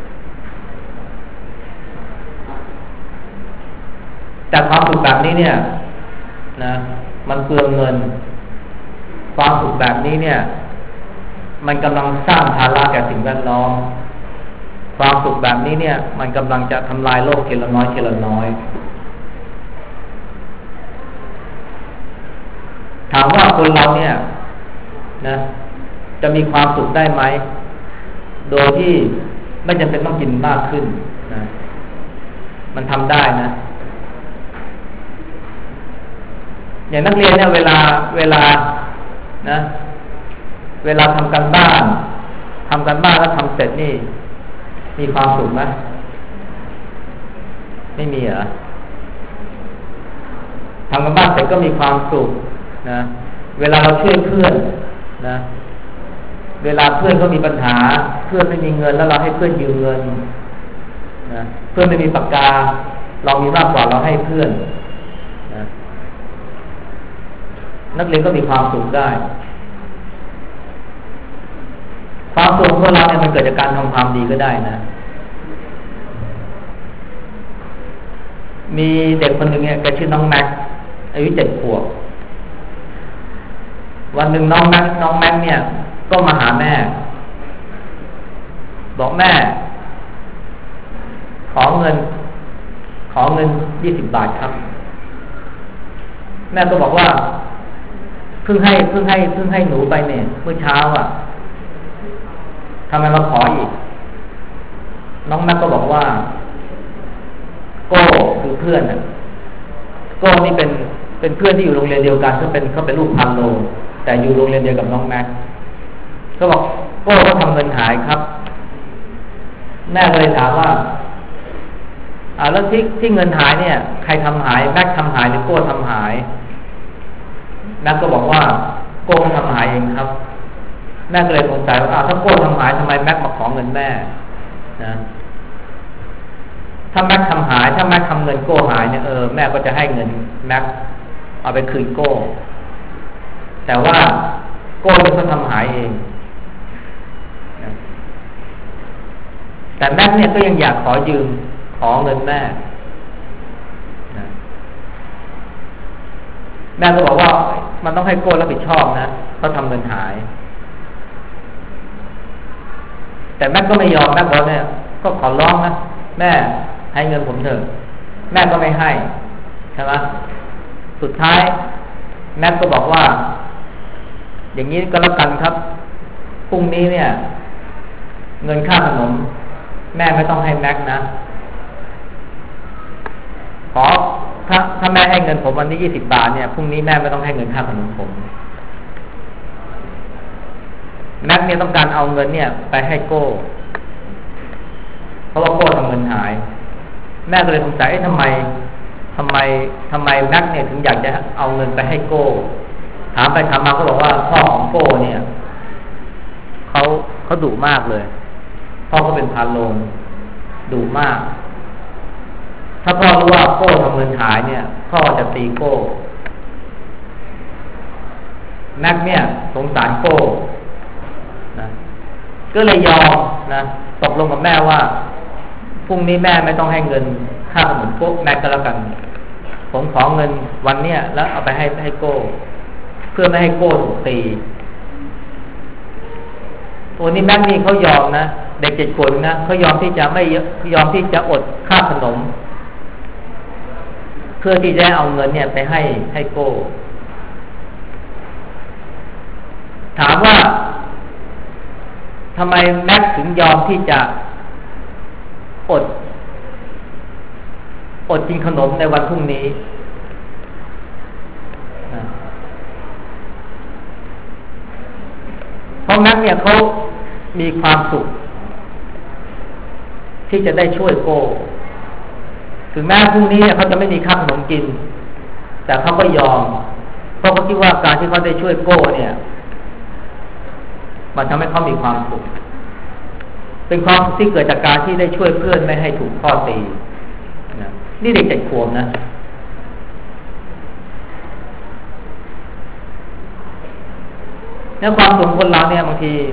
แต่ความสุขแบบนี้เนี่ยนะมันเปลืองเงินความสุขแบบนี้เนี่ยมันกำลังสร้างภาระแก่สิ่งแวดล้อมความสุขแบบนี้เนี่ยมันกำลังจะทำลายโลกทีละน้อยถามว่าคนเราเนี่ยนะจะมีความสุขได้ไหมโดยที่ไม่จำเป็นต้องกินมากขึ้นนะมันทำได้นะอย่างนักเรียนเนี่ยเวลานะเวลาทำการบ้านแล้วทำเสร็จนี่มีความสุขไหมไม่มีเหรอทำการบ้านเสร็จก็มีความสุขนะเวลาเราช่วยเพื่อนนะเวลาเพื่อนเขามีปัญหาเพื่อนไม่มีเงินแล้วเราให้เพื่อนยืมเงินนะเพื่อนไม่มีปากกาเรามีมากกว่าเราให้เพื่อนนะนักเรียนก็มีความสุขได้ความสุขของเราเนี่ยมันเกิดจากการทำความดีก็ได้นะมีเด็กคนหนึ่งเนี่ยแกชื่อน้องแม็กอายุ7 ขวบวันหนึ่งน้องแม็กเนี่ยก็มาหาแม่บอกแม่ขอเงิน20 บาทครับแม่ก็บอกว่าเพิ่งให้หนูไปเนี่ยเมื่อเช้าอ่ะทำไมมาขออีกน้องแม็กก็บอกว่าโก้คือเพื่อนอ่ะโก้นี่เป็นเพื่อนที่อยู่โรงเรียนเดียวกันเขาเป็นลูกพันโลแต่อยู่โรงเรียนเดียวกับน้องแม็กก็บอกโก้ก็ทำเงินหายครับแม่ก็เลยถามว่าแล้วที่เงินหายเนี่ยใครทำหายแม็กทำหายหรือโก้ทำหายแม็กก็บอกว่าโก้ทำหายเองครับแม่ก็เลยสงสัยว่าถ้าโก้ทำหายทำไมแม็กมาขอเงินแม่นะถ้าแม็กทำหายถ้าแม็กทำเงินโก้หายเนี่ยแม่ก็จะให้เงินแม็กเอาไปคืนโก้แต่ว่าโก้เป็นคนทำหายเองนะแต่แม็กเนี่ยก็ยังอยากขอเงินแม่นะแม่ก็บอกว่ามันต้องให้โก้รับผิดชอบนะเขาทำเงินหายแต่แม่ก็ไม่ยอมแม่บอกเนี่ยก็ขอร้องนะแม่ให้เงินผมเถอะแม่ก็ไม่ให้ใช่ไหมสุดท้ายแม่ก็บอกว่าอย่างนี้ก็แล้วกันครับพรุ่งนี้เนี่ยเงินค่าขนมแม่ไม่ต้องให้แม็กนะขอถ้าแม่ให้เงินผมวันนี้20 บาทเนี่ยพรุ่งนี้แม่ไม่ต้องให้เงินค่าขนมผมแม็กเนี่ยต้องการเอาเงินเนี่ยไปให้โก้เพราะว่าโก้ทำเงินหายแม่ก็เลยสงสัยทำไมแม็กเนี่ยถึงอยากจะเอาเงินไปให้โก้ถามไปถามมาก็บอกว่าพ่อของโก้เนี่ยเขาดุมากเลยพ่อก็เป็นพาโลงดุมากถ้าพ่อรู้ว่าโก้ทำเงินหายเนี่ยพ่อจะตีโก้แม็กเนี่ยสงสารโก้นะก็เลยยอมนะตกลงกับแม่ว่าพรุ่งนี้แม่ไม่ต้องให้เงินค่าขนมโก้แม็กก็แล้วกันผมขอเงินวันเนี้ยแล้วเอาไปให้โก้เพื่อไม่ให้โก้ถูกตีตัวนี้แม็กนี่เขายอมนะเด็ก7 ขวบนะเขายอมที่จะอดค่าขนมเพื่อที่จะเอาเงินเนี่ยไปให้โก้ถามว่าทำไมแม็กถึงยอมที่จะอดกินขนมในวันพรุ่งนี้เพราะแม็กเนี่ยเขามีความสุขที่จะได้ช่วยโก้ถึงแม้พรุ่งนี้เนี่ยเขาจะไม่มีข้าวขนมกินแต่เขาก็ยอมเพราะเขาคิดว่าการที่เขาได้ช่วยโก้เนี่ยมันทำให้เขามีความสุขเป็นความสุขที่เกิดจากการที่ได้ช่วยเพื่อนไม่ให้ถูกพ่อตีนะนี่เด็ก7 ขวบนะแล้วความสุขคนเราเนี่ยบางที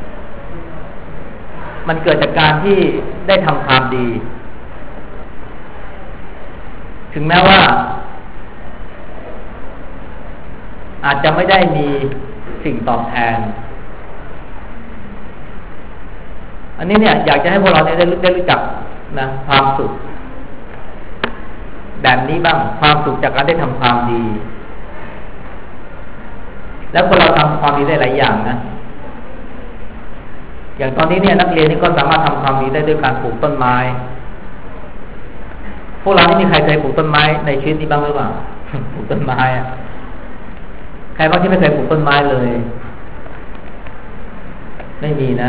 มันเกิดจากการที่ได้ทำความดีถึงแม้ว่าอาจจะไม่ได้มีสิ่งตอบแทนอันนี้เนี่ยอยากจะให้พวกเราเนี่ยได้รู้จักนะความสุขแบบนี้บ้างความสุขจากการได้ทำความดีแล้วคนเราทำความดีได้หลายอย่างนะอย่างตอนนี้เนี่ยนักเรียนนี่ก็สามารถทำความดีได้ด้วยการปลูกต้นไม้พวกเราที่มีใครเคยปลูกต้นไม้ในชีวิตนี้บ้างหรือเปล่า ปลูกต้นไม้อะใครบ้างที่ไม่เคยปลูกต้นไม้เลยไม่มีนะ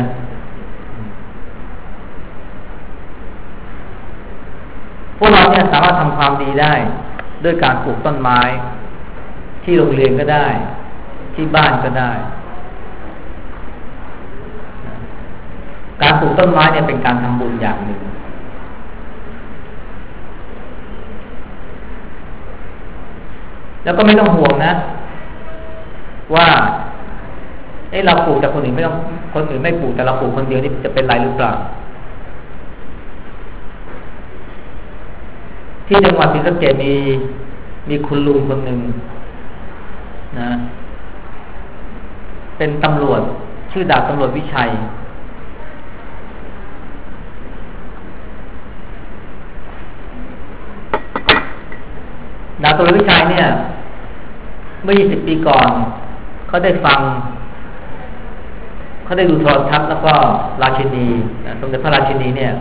พวกเราเนี่ยสามารถทำความดีได้ด้วยการปลูกต้นไม้ที่โรงเรียนก็ได้ที่บ้านก็ได้ปลูกต้นไม้เนี่ยเป็นการทำบุญอย่างหนึ่งแล้วก็ไม่ต้องห่วงนะว่าเราปลูกแต่คนอื่นไม่ต้องคนอื่นไม่ปลูกแต่เราปลูกคนเดียวนี่จะเป็นไรหรือเปล่าที่จังหวัดศรีสะเกษมีคุณลุงคนหนึ่งนะเป็นตำรวจชื่อดาบตำรวจวิชัยดาบตำรวจวิชัยเนี่ยเมื่อ20 ปีก่อนเขาได้ดูโทรทัศน์แล้วก็ราชินีสมเด็จพระราชินีเนี่ย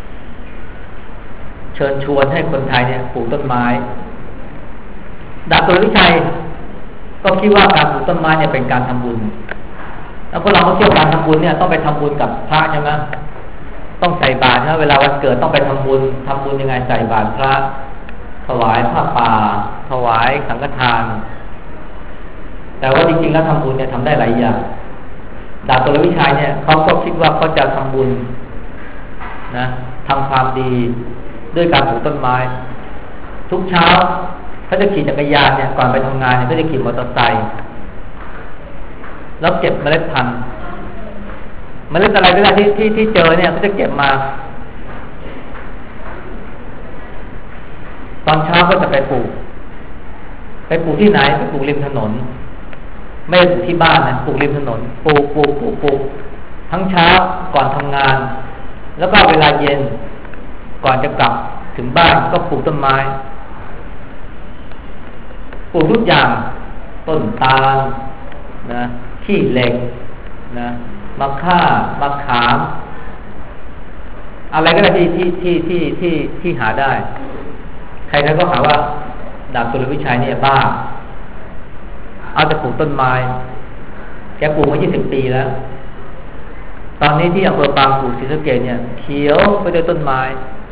เชิญชวนให้คนไทยเนี่ยปลูกต้นไม้ดาบตำรวจวิชัยก็คิดว่าการปลูกต้นไม้เนี่ยเป็นการทำบุญแล้วพวกเราก็เชื่อการทำบุญเนี่ยต้องไปทำบุญกับพระใช่ไหมต้องใส่บาตรนะเวลาวันเกิดต้องไปทำบุญยังไงใส่บาตรพระถวายผ้าป่าถวายสังฆทานแต่ว่าจริงๆแล้วทำบุญเนี่ยทำได้หลายอย่างดาบตำรวจวิชัยเนี่ยเขาก็คิดว่าเขาจะทำบุญนะทำความดีด้วยการปลูกต้นไม้ทุกเช้าเขาจะขี่จักรยานเนี่ยก่อนไปทำงานเนี่ยเขาจะขี่มอเตอร์ไซค์แล้วเก็บเมล็ดพันธุ์เมล็ดอะไรก็ได้ที่เจอเนี่ยเขาจะเก็บมาตอนเช้าก็จะไปปลูกที่ไหนไปปลูกริมถนนไม่ได้ปลูกที่บ้านนะปลูกริมถนนปลูกทั้งเช้าก่อนทำงานแล้วก็เวลาเย็นก่อนจะกลับถึงบ้านก็ปลูกต้นไม้ปลูกทุกอย่างต้นตาลนะขี้เหล็กนะมะข่ามะขามอะไรก็ได้ที่หาได้ใครๆก็หาว่าดาบตำรวจวิชัยเนี่ยบ้าเอาแต่ปลูกต้นไม้แกปลูกมา20 ปีแล้วตอนนี้ที่อำเภอปางกู่ศรีสะเกษเนี่ยเขียวไปด้วยต้นไม้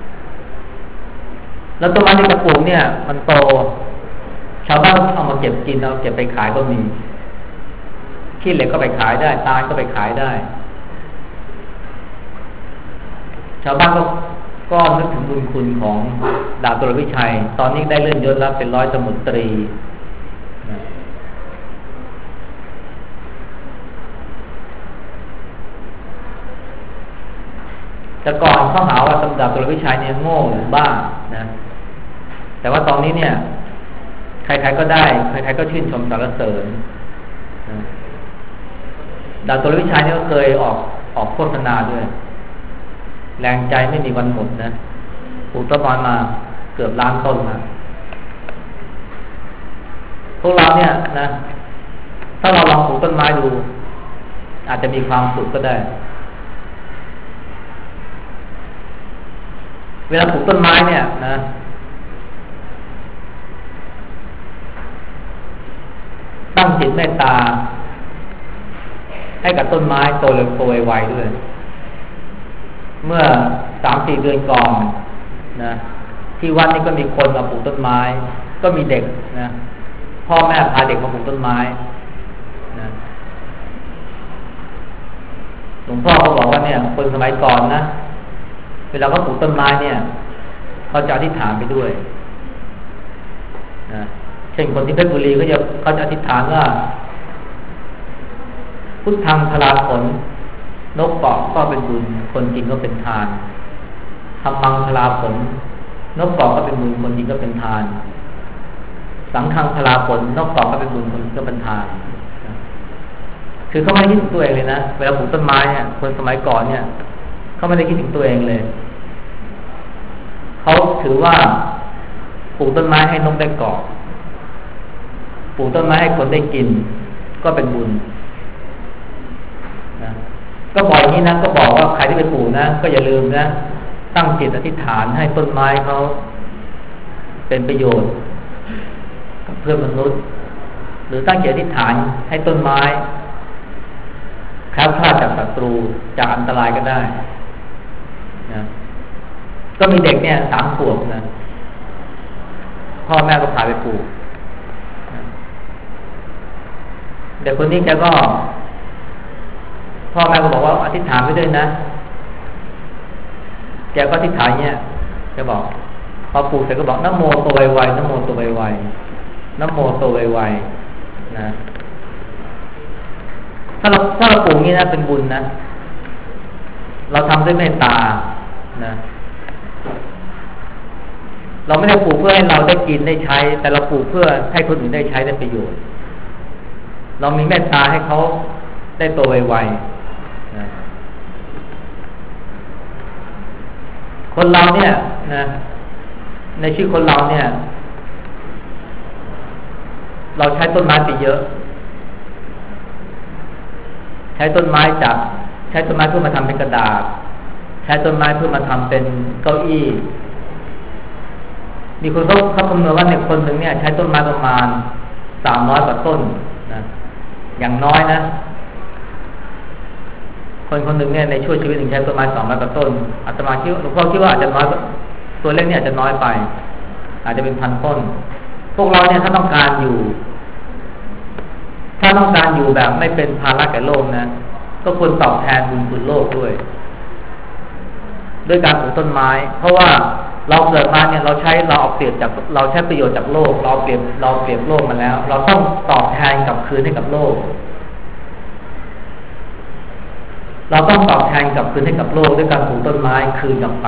แล้วต้นไม้ที่กระปลูกเนี่ยมันโตชาวบ้านเอามาเก็บกินเอาเก็บไปขายก็มีขี้เหล็กก็ไปขายได้ตาลก็ไปขายได้ชาวบ้านก็นึกถึงบุญคุณของดาบตำรวจวิชัยตอนนี้ได้เลื่อนยศแล้วเป็นร้อยตำรวจตรีแต่ก่อนเขาหาว่าดาบตำรวจวิชัยเนี่ยโง่หรือบ้านะแต่ว่าตอนนี้เนี่ยใครๆก็ได้ใครๆก็ชื่นชมสรรเสริญดาบตำรวจวิชัยเนี่ยก็เคยออกโฆษณาด้วยแรงใจไม่มีวันหมดนะปลูกต้นไม้มาเกือบล้านต้นนะพวกเราเนี่ยนะถ้าเราลองปลูกต้นไม้ดูอาจจะมีความสุขก็ได้เวลาปลูกต้นไม้เนี่ยนะตั้งจิตเมตตาให้กับต้นไม้โตเร็วโตไวๆด้วยเมื่อ 3-4 เดือนก่อนนะที่วัดนี้ก็มีคนมาปลูกต้นไม้ก็มีเด็กนะพ่อแม่พาเด็กมาปลูกต้นไม้นะหลวงพ่อเขาบอกว่าเนี่ยคนสมัยก่อนนะเวลาเขาปลูกต้นไม้เนี่ยเขาจะอธิษฐานไปด้วยนะเช่นคนที่เพชรบุรีเขาจะอธิษฐานว่าพุทธังพลาผลนกเกาะก็เป็นบุญคนกินก็เป็นทานธัมมังพลาผลนกเกาะก็เป็นบุญคนกินก็เป็นทานสังฆังพลาผลนกเกาะก็เป็นบุญคนกินก็เป็นทานคือเขาไม่ได้คิดถึงตัวเองเลยนะเวลาปลูกต้นไม้เนี่ยคนสมัยก่อนเนี่ยเขาไม่ได้คิดถึงตัวเองเลยเขาถือว่าปลูกต้นไม้ให้นกได้เกาะปลูกต้นไม้ให้คนได้กินก็เป็นบุญนะก็บอกอย่างนี้นะก็บอกว่าใครที่ไปปลูกนะก็อย่าลืมนะตั้งจิตอธิษฐานให้ต้นไม้เขาเป็นประโยชน์กับเพื่อนมนุษย์หรือตั้งจิตอธิษฐานให้ต้นไม้แคล้วคลาดจากศัตรูจากอันตรายก็ได้นะก็มีเด็กเนี่ย3 ขวบนะพ่อแม่ก็พาไปปลูกเด็กคนนี้แกก็พ่อแม่ก็บอกว่าอธิษฐานไปด้วยนะแกก็ที่ถ่ายเนี่ยแกบอกพอปลูกเสร็จก็บอกนะโมตัวไวๆนะโมตัวไวๆนะโมตัวไวๆนะถ้าเราปลูกนี้นะเป็นบุญนะเราทำด้วยเมตตานะเราไม่ได้ปลูกเพื่อให้เราได้กินได้ใช้แต่เราปลูกเพื่อให้คนอื่นได้ใช้ได้ประโยชน์เรามีเมตตาให้เขาได้โตไวๆนะคนเราเนี่ยนะในชีวิตคนเราเนี่ยเราใช้ต้นไม้ไปเยอะใช้ต้นไม้เพื่อมาทำเป็นกระดาษใช้ต้นไม้เพื่อมาทำเป็นเก้าอี้มีคนเขาคำนวณว่าเนี่ยคนหนึ่งเนี่ยใช้ต้นไม้ประมาณ300 กว่าต้นนะอย่างน้อยนะคนหนึ่งเนี่ยในช่วงชีวิตหนึ่งใช้ต้นไม้200 กว่าต้นอาตมาคิดหลวงพ่อคิดว่าอาจจะน้อยตัวเลขเนี่ยอาจจะน้อยไปอาจจะเป็น1,000 ต้นพวกเราเนี่ยถ้าต้องการอยู่แบบไม่เป็นภาระแก่โลกนะก็ควรตอบแทนบุญคุณโลกด้วยการปลูกต้นไม้เพราะว่าเราเกิดมาเนี่ยเราใช้ประโยชน์จากโลกเราเปรียบโลกมาแล้วเราต้องตอบแทนกลับคืนให้กับโลกเราต้องตอบแทนกลับคืนให้กับโลกด้วยการปลูกต้นไม้คืนกลับไป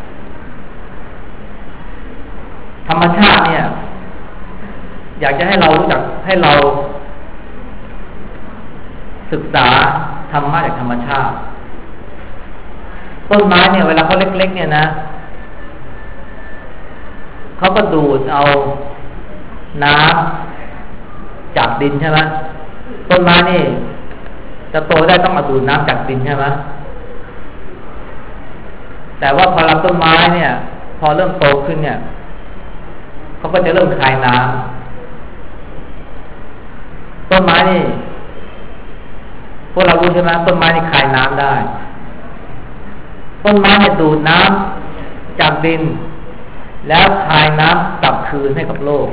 ธรรมชาติเนี่ยอยากจะให้เรารู้จักให้เราศึกษาธรรมะจากธรรมชาติต้นไม้เนี่ยเวลาเขาเล็กๆเนี่ยนะเขาก็ดูดเอาน้ำจากดินใช่ไหมต้นไม้นี่จะโตได้ต้องมาดูดน้ำจากดินใช่ไหมแต่ว่าพอรับต้นไม้เนี่ยพอเริ่มโตขึ้นเนี่ยเขาก็จะเริ่มคายน้ำต้นไม้นี่พวกเรารู้ใช่ไหมต้นไม้นี่คายน้ำได้ต้นไม้เนี่ยดูดน้ำจากดินแล้วคายน้ำกลับคืนให้กับโลก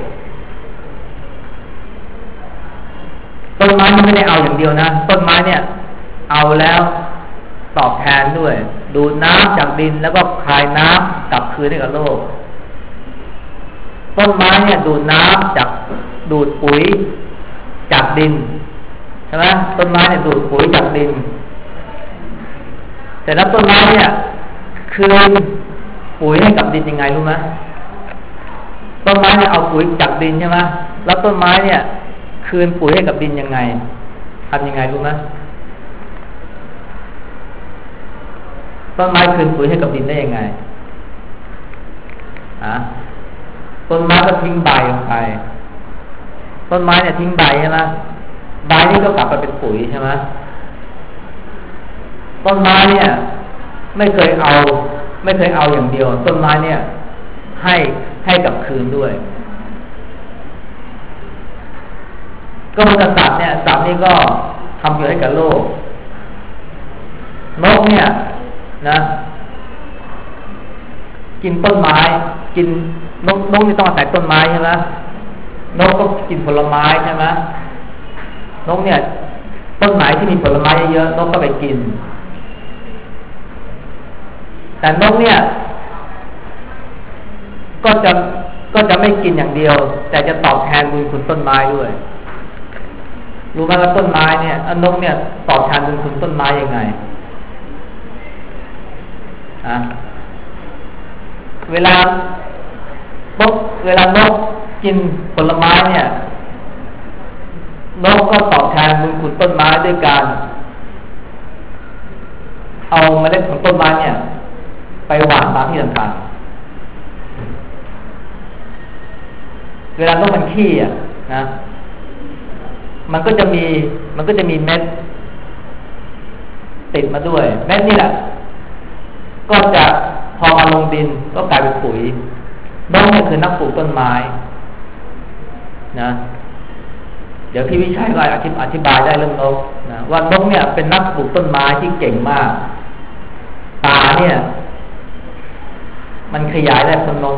ต้นไม้นี่ไม่ได้เอาอย่างเดียวนะต้นไม้เนี่ยเอาแล้วตอบแทนด้วยดูดน้ำจากดินแล้วก็คายน้ำกลับคืนให้กับโลกต้นไม้เนี่ยดูดปุ๋ยจากดินใช่ไหมต้นไม้เนี่ยดูดปุ๋ยจากดินแต่แล้วต้นไม้เนี่ยคืนปุ๋ยให้กับดินยังไงรู้ไหมต้นไม้เนี่ยเอาปุ๋ยจากดินใช่ไหมแล้วต้นไม้เนี่ยคืนปุ๋ยให้กับดินยังไงทำยังไงรู้ไหมต้นไม้คืนปุ๋ยให้กับดินได้ยังไงต้นไม้ก็ทิ้งใบลงไปต้นไม้เนี่ยทิ้งใบใช่ไหมใบนี่ก็กลับไปเป็นปุ๋ยใช่ไหมต้นไม้เนี่ยไม่เคยเอาอย่างเดียวต้นไม้เนี่ยให้กับคืนด้วยก็เหมือนกับสัตว์เนี่ยสัตว์นี่ก็ทำประโยชน์ให้กับโลกนกเนี่ยนะกินต้นไม้กินนกนี่ต้องอาศัยต้นไม้ใช่ไหมนกก็กินผลไม้ใช่ไหมนกเนี่ยต้นไม้ที่มีผลไม้เยอะๆนกก็ไปกินแต่นกเนี่ยก็จะไม่กินอย่างเดียวแต่จะตอบแทนบุญคุณต้นไม้ด้วยรู้ไหมว่าต้นไม้เนี่ยนกเนี่ยตอบแทนบุญคุณต้นไม้ยังไงเวลานกกินผลไม้เนี่ยนกก็ตอบแทนบุญคุณต้นไม้ด้วยการเอาเมล็ดของต้นไม้เนี่ยไปหว่านตามที่ต่างๆเวลานกมันขี้นะมันก็จะมีเม็ดติดมาด้วยเม็ดนี่แหละก็จะพอมาลงดินก็กลายเป็นปุ๋ยนกเนี่ยคือนักปลูกต้นไม้นะเดี๋ยวพี่วิชัยก็อธิบายได้เรื่องนกนะว่านกเนี่ยเป็นนักปลูกต้นไม้ที่เก่งมากตาเนี่ยมันขยายได้เพราะน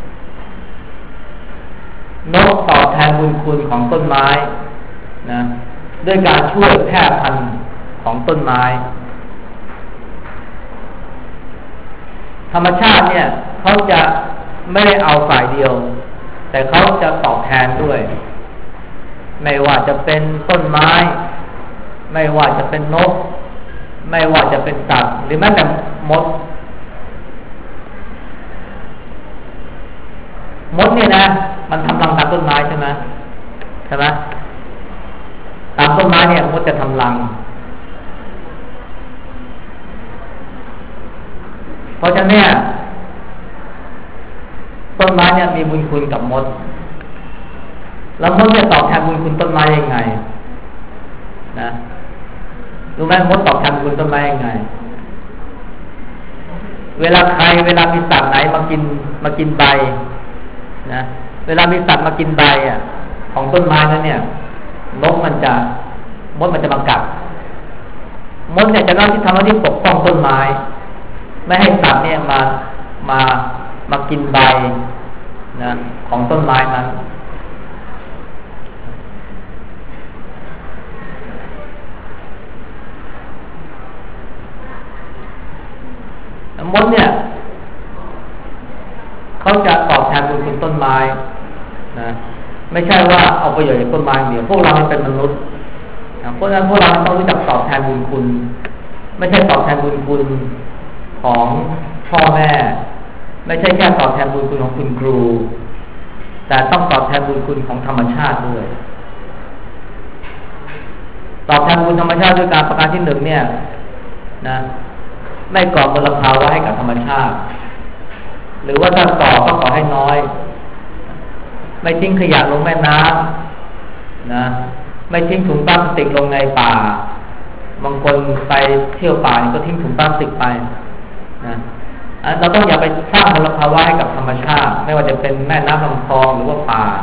กตอบแทนบุญคุณของต้นไม้นะด้วยการช่วยแพร่พันธุ์ของต้นไม้ธรรมชาติเนี่ยเขาจะไม่ได้เอาฝ่ายเดียวแต่เขาจะตอบแทนด้วยไม่ว่าจะเป็นต้นไม้ไม่ว่าจะเป็นนกไม่ว่าจะเป็นสัตว์หรือแม้แต่มดเนี่ยนะมันทำรังตามต้นไม้ใช่ไหมตามต้นไม้เนี่ยมดจะทำรังเพราะฉะนั้นเนี่ยต้นไม้เนี่ยมีบุญคุณกับมดแล้วมดจะตอบแทนบุญคุณต้นไม้ยังไงนะรู้ไหมมดตอบแทนบุญต้นไม้ยังไงเวลามีสัตว์ไหนมากินใบนะเวลามีสัตว์มากินใบอ่ะของต้นไม้นั้นเนี่ยมดมันจะมากัดมดเนี่ยจะทำหน้าที่ปกป้องต้นไม้ไม่ให้สัตว์เนี่ยมากินใบนะของต้นไม้นั้นมดเนี่ยเขาจะตอบแทนบุญคุณต้นไม้นะไม่ใช่ว่าเอาประโยชน์จากต้นไม้เดียวพวกเราเป็นมนุษย์เพราะฉะนั้นพวกเราต้องรู้จักตอบแทนบุญคุณไม่ใช่ตอบแทนบุญคุณของพ่อแม่ไม่ใช่แค่ตอบแทนบุญคุณของคุณครูแต่ต้องตอบแทนบุญคุณของธรรมชาติด้วยตอบแทนบุญธรรมชาติด้วยการประการที่หนึ่งเนี่ยนะไม่ก่อมลภาวะให้กับธรรมชาติหรือว่าถ้าก่อก็ก่อให้น้อยไม่ทิ้งขยะลงแม่น้ำนะไม่ทิ้งถุงพลาสติกลงในป่าบางคนไปเที่ยวป่าก็ทิ้งถุงพลาสติกไปนะเราต้องอย่าไปสร้างมลภาวะให้กับธรรมชาติไม่ว่าจะเป็นแม่น้ำลำคลองหรือว่าป่า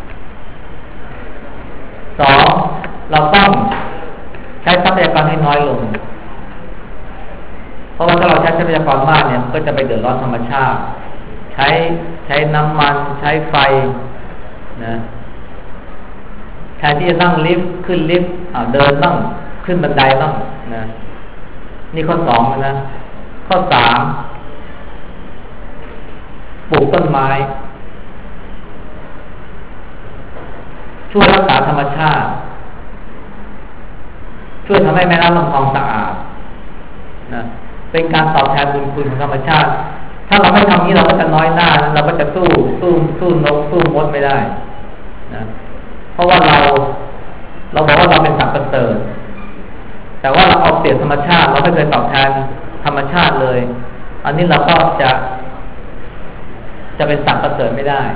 สองเราต้องใช้ทรัพยากรให้น้อยลงเพราะว่าถ้าเราใช้ทรัพยากรมากเนี่ยก็จะไปเดือดร้อนธรรมชาติใช้น้ำมันใช้ไฟนะแทนที่จะนั่งลิฟต์ขึ้นลิฟต์เดินบ้างขึ้นบันไดบ้างนะนี่ข้อสองนะข้อสามปลูกต้นไม้ช่วยรักษาธรรมชาติช่วยทำให้แม่น้ำลำคลองสะอาดนะเป็นการตอบแทนบุญคุณของธรรมชาติถ้าเราไม่ทำนี้เราก็จะน้อยหน้าเราก็จะสู้นกสู้มดไม่ได้นะเพราะว่าเราบอกว่าเราเป็นสัตว์ประเสริฐแต่ว่าเราเอาเปรียบธรรมชาติเราไม่เคยตอบแทนธรรมชาติเลยอันนี้เราก็จะเป็นสัตว์ประเสริฐไม่ได้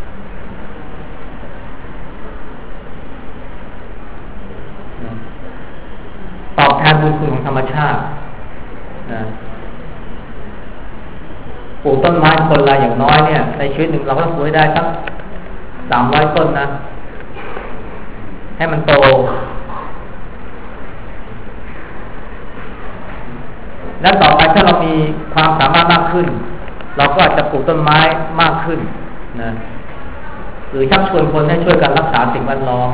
ตอบแทนบุญคุณของธรรมชาตินะปลูกต้นไม้คนละอย่างน้อยเนี่ยในชีวิตหนึ่งเราก็ต้องปลูกให้ได้สัก300 ต้นนะให้มันโตและต่อไปถ้าเรามีความสามารถมากขึ้นเราก็อาจจะปลูกต้นไม้มากขึ้นนะหรือชักชวนคนให้ช่วยกันรักษาสิ่งแวดล้อม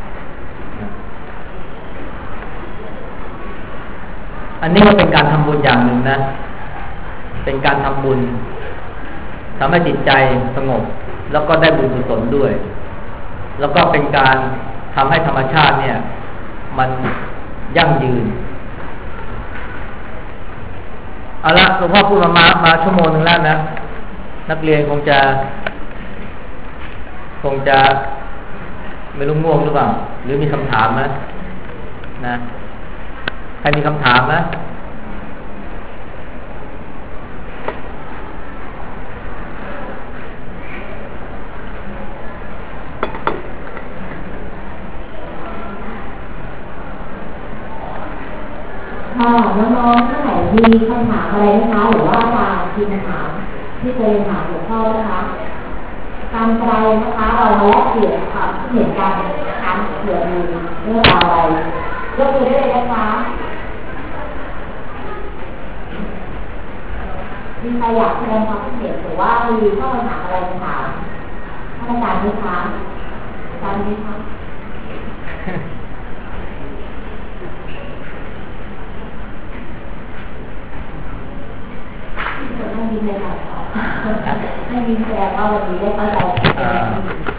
อันนี้ก็เป็นการทำบุญอย่างหนึ่งนะเป็นการทำบุญทำให้จิตใจสงบแล้วก็ได้บุญกุศลด้วยแล้วก็เป็นการทำให้ธรรมชาติเนี่ยมันยั่งยืนเอาละหลวงพ่อพูดมาชั่วโมงนึงแล้วนะนักเรียนคงจะไม่รู้ง่วงหรือเปล่าหรือมีคำถามไหมนะใครมีคำถามไหมน้องๆท่านไหนมีคำถามอะไรนะคะหรือว่าการทีมถามที่เคยถามหลวงพ่อนะคะการไกลนะคะเราแลกเปลี่ยนความคิดเห็นกันการเกี่ยวกับเรื่องราวอะไรยกมือได้เลยนะคะมีใครอยากแสดงความคิดเห็นหรือว่ามีข้อปัญหาอะไรถามท่านอาจารย์ไหมคะอาจารย์ไหมคะท่านมีอะไรไม่มีแสดงว่าวันนี้ได้เข้าใจ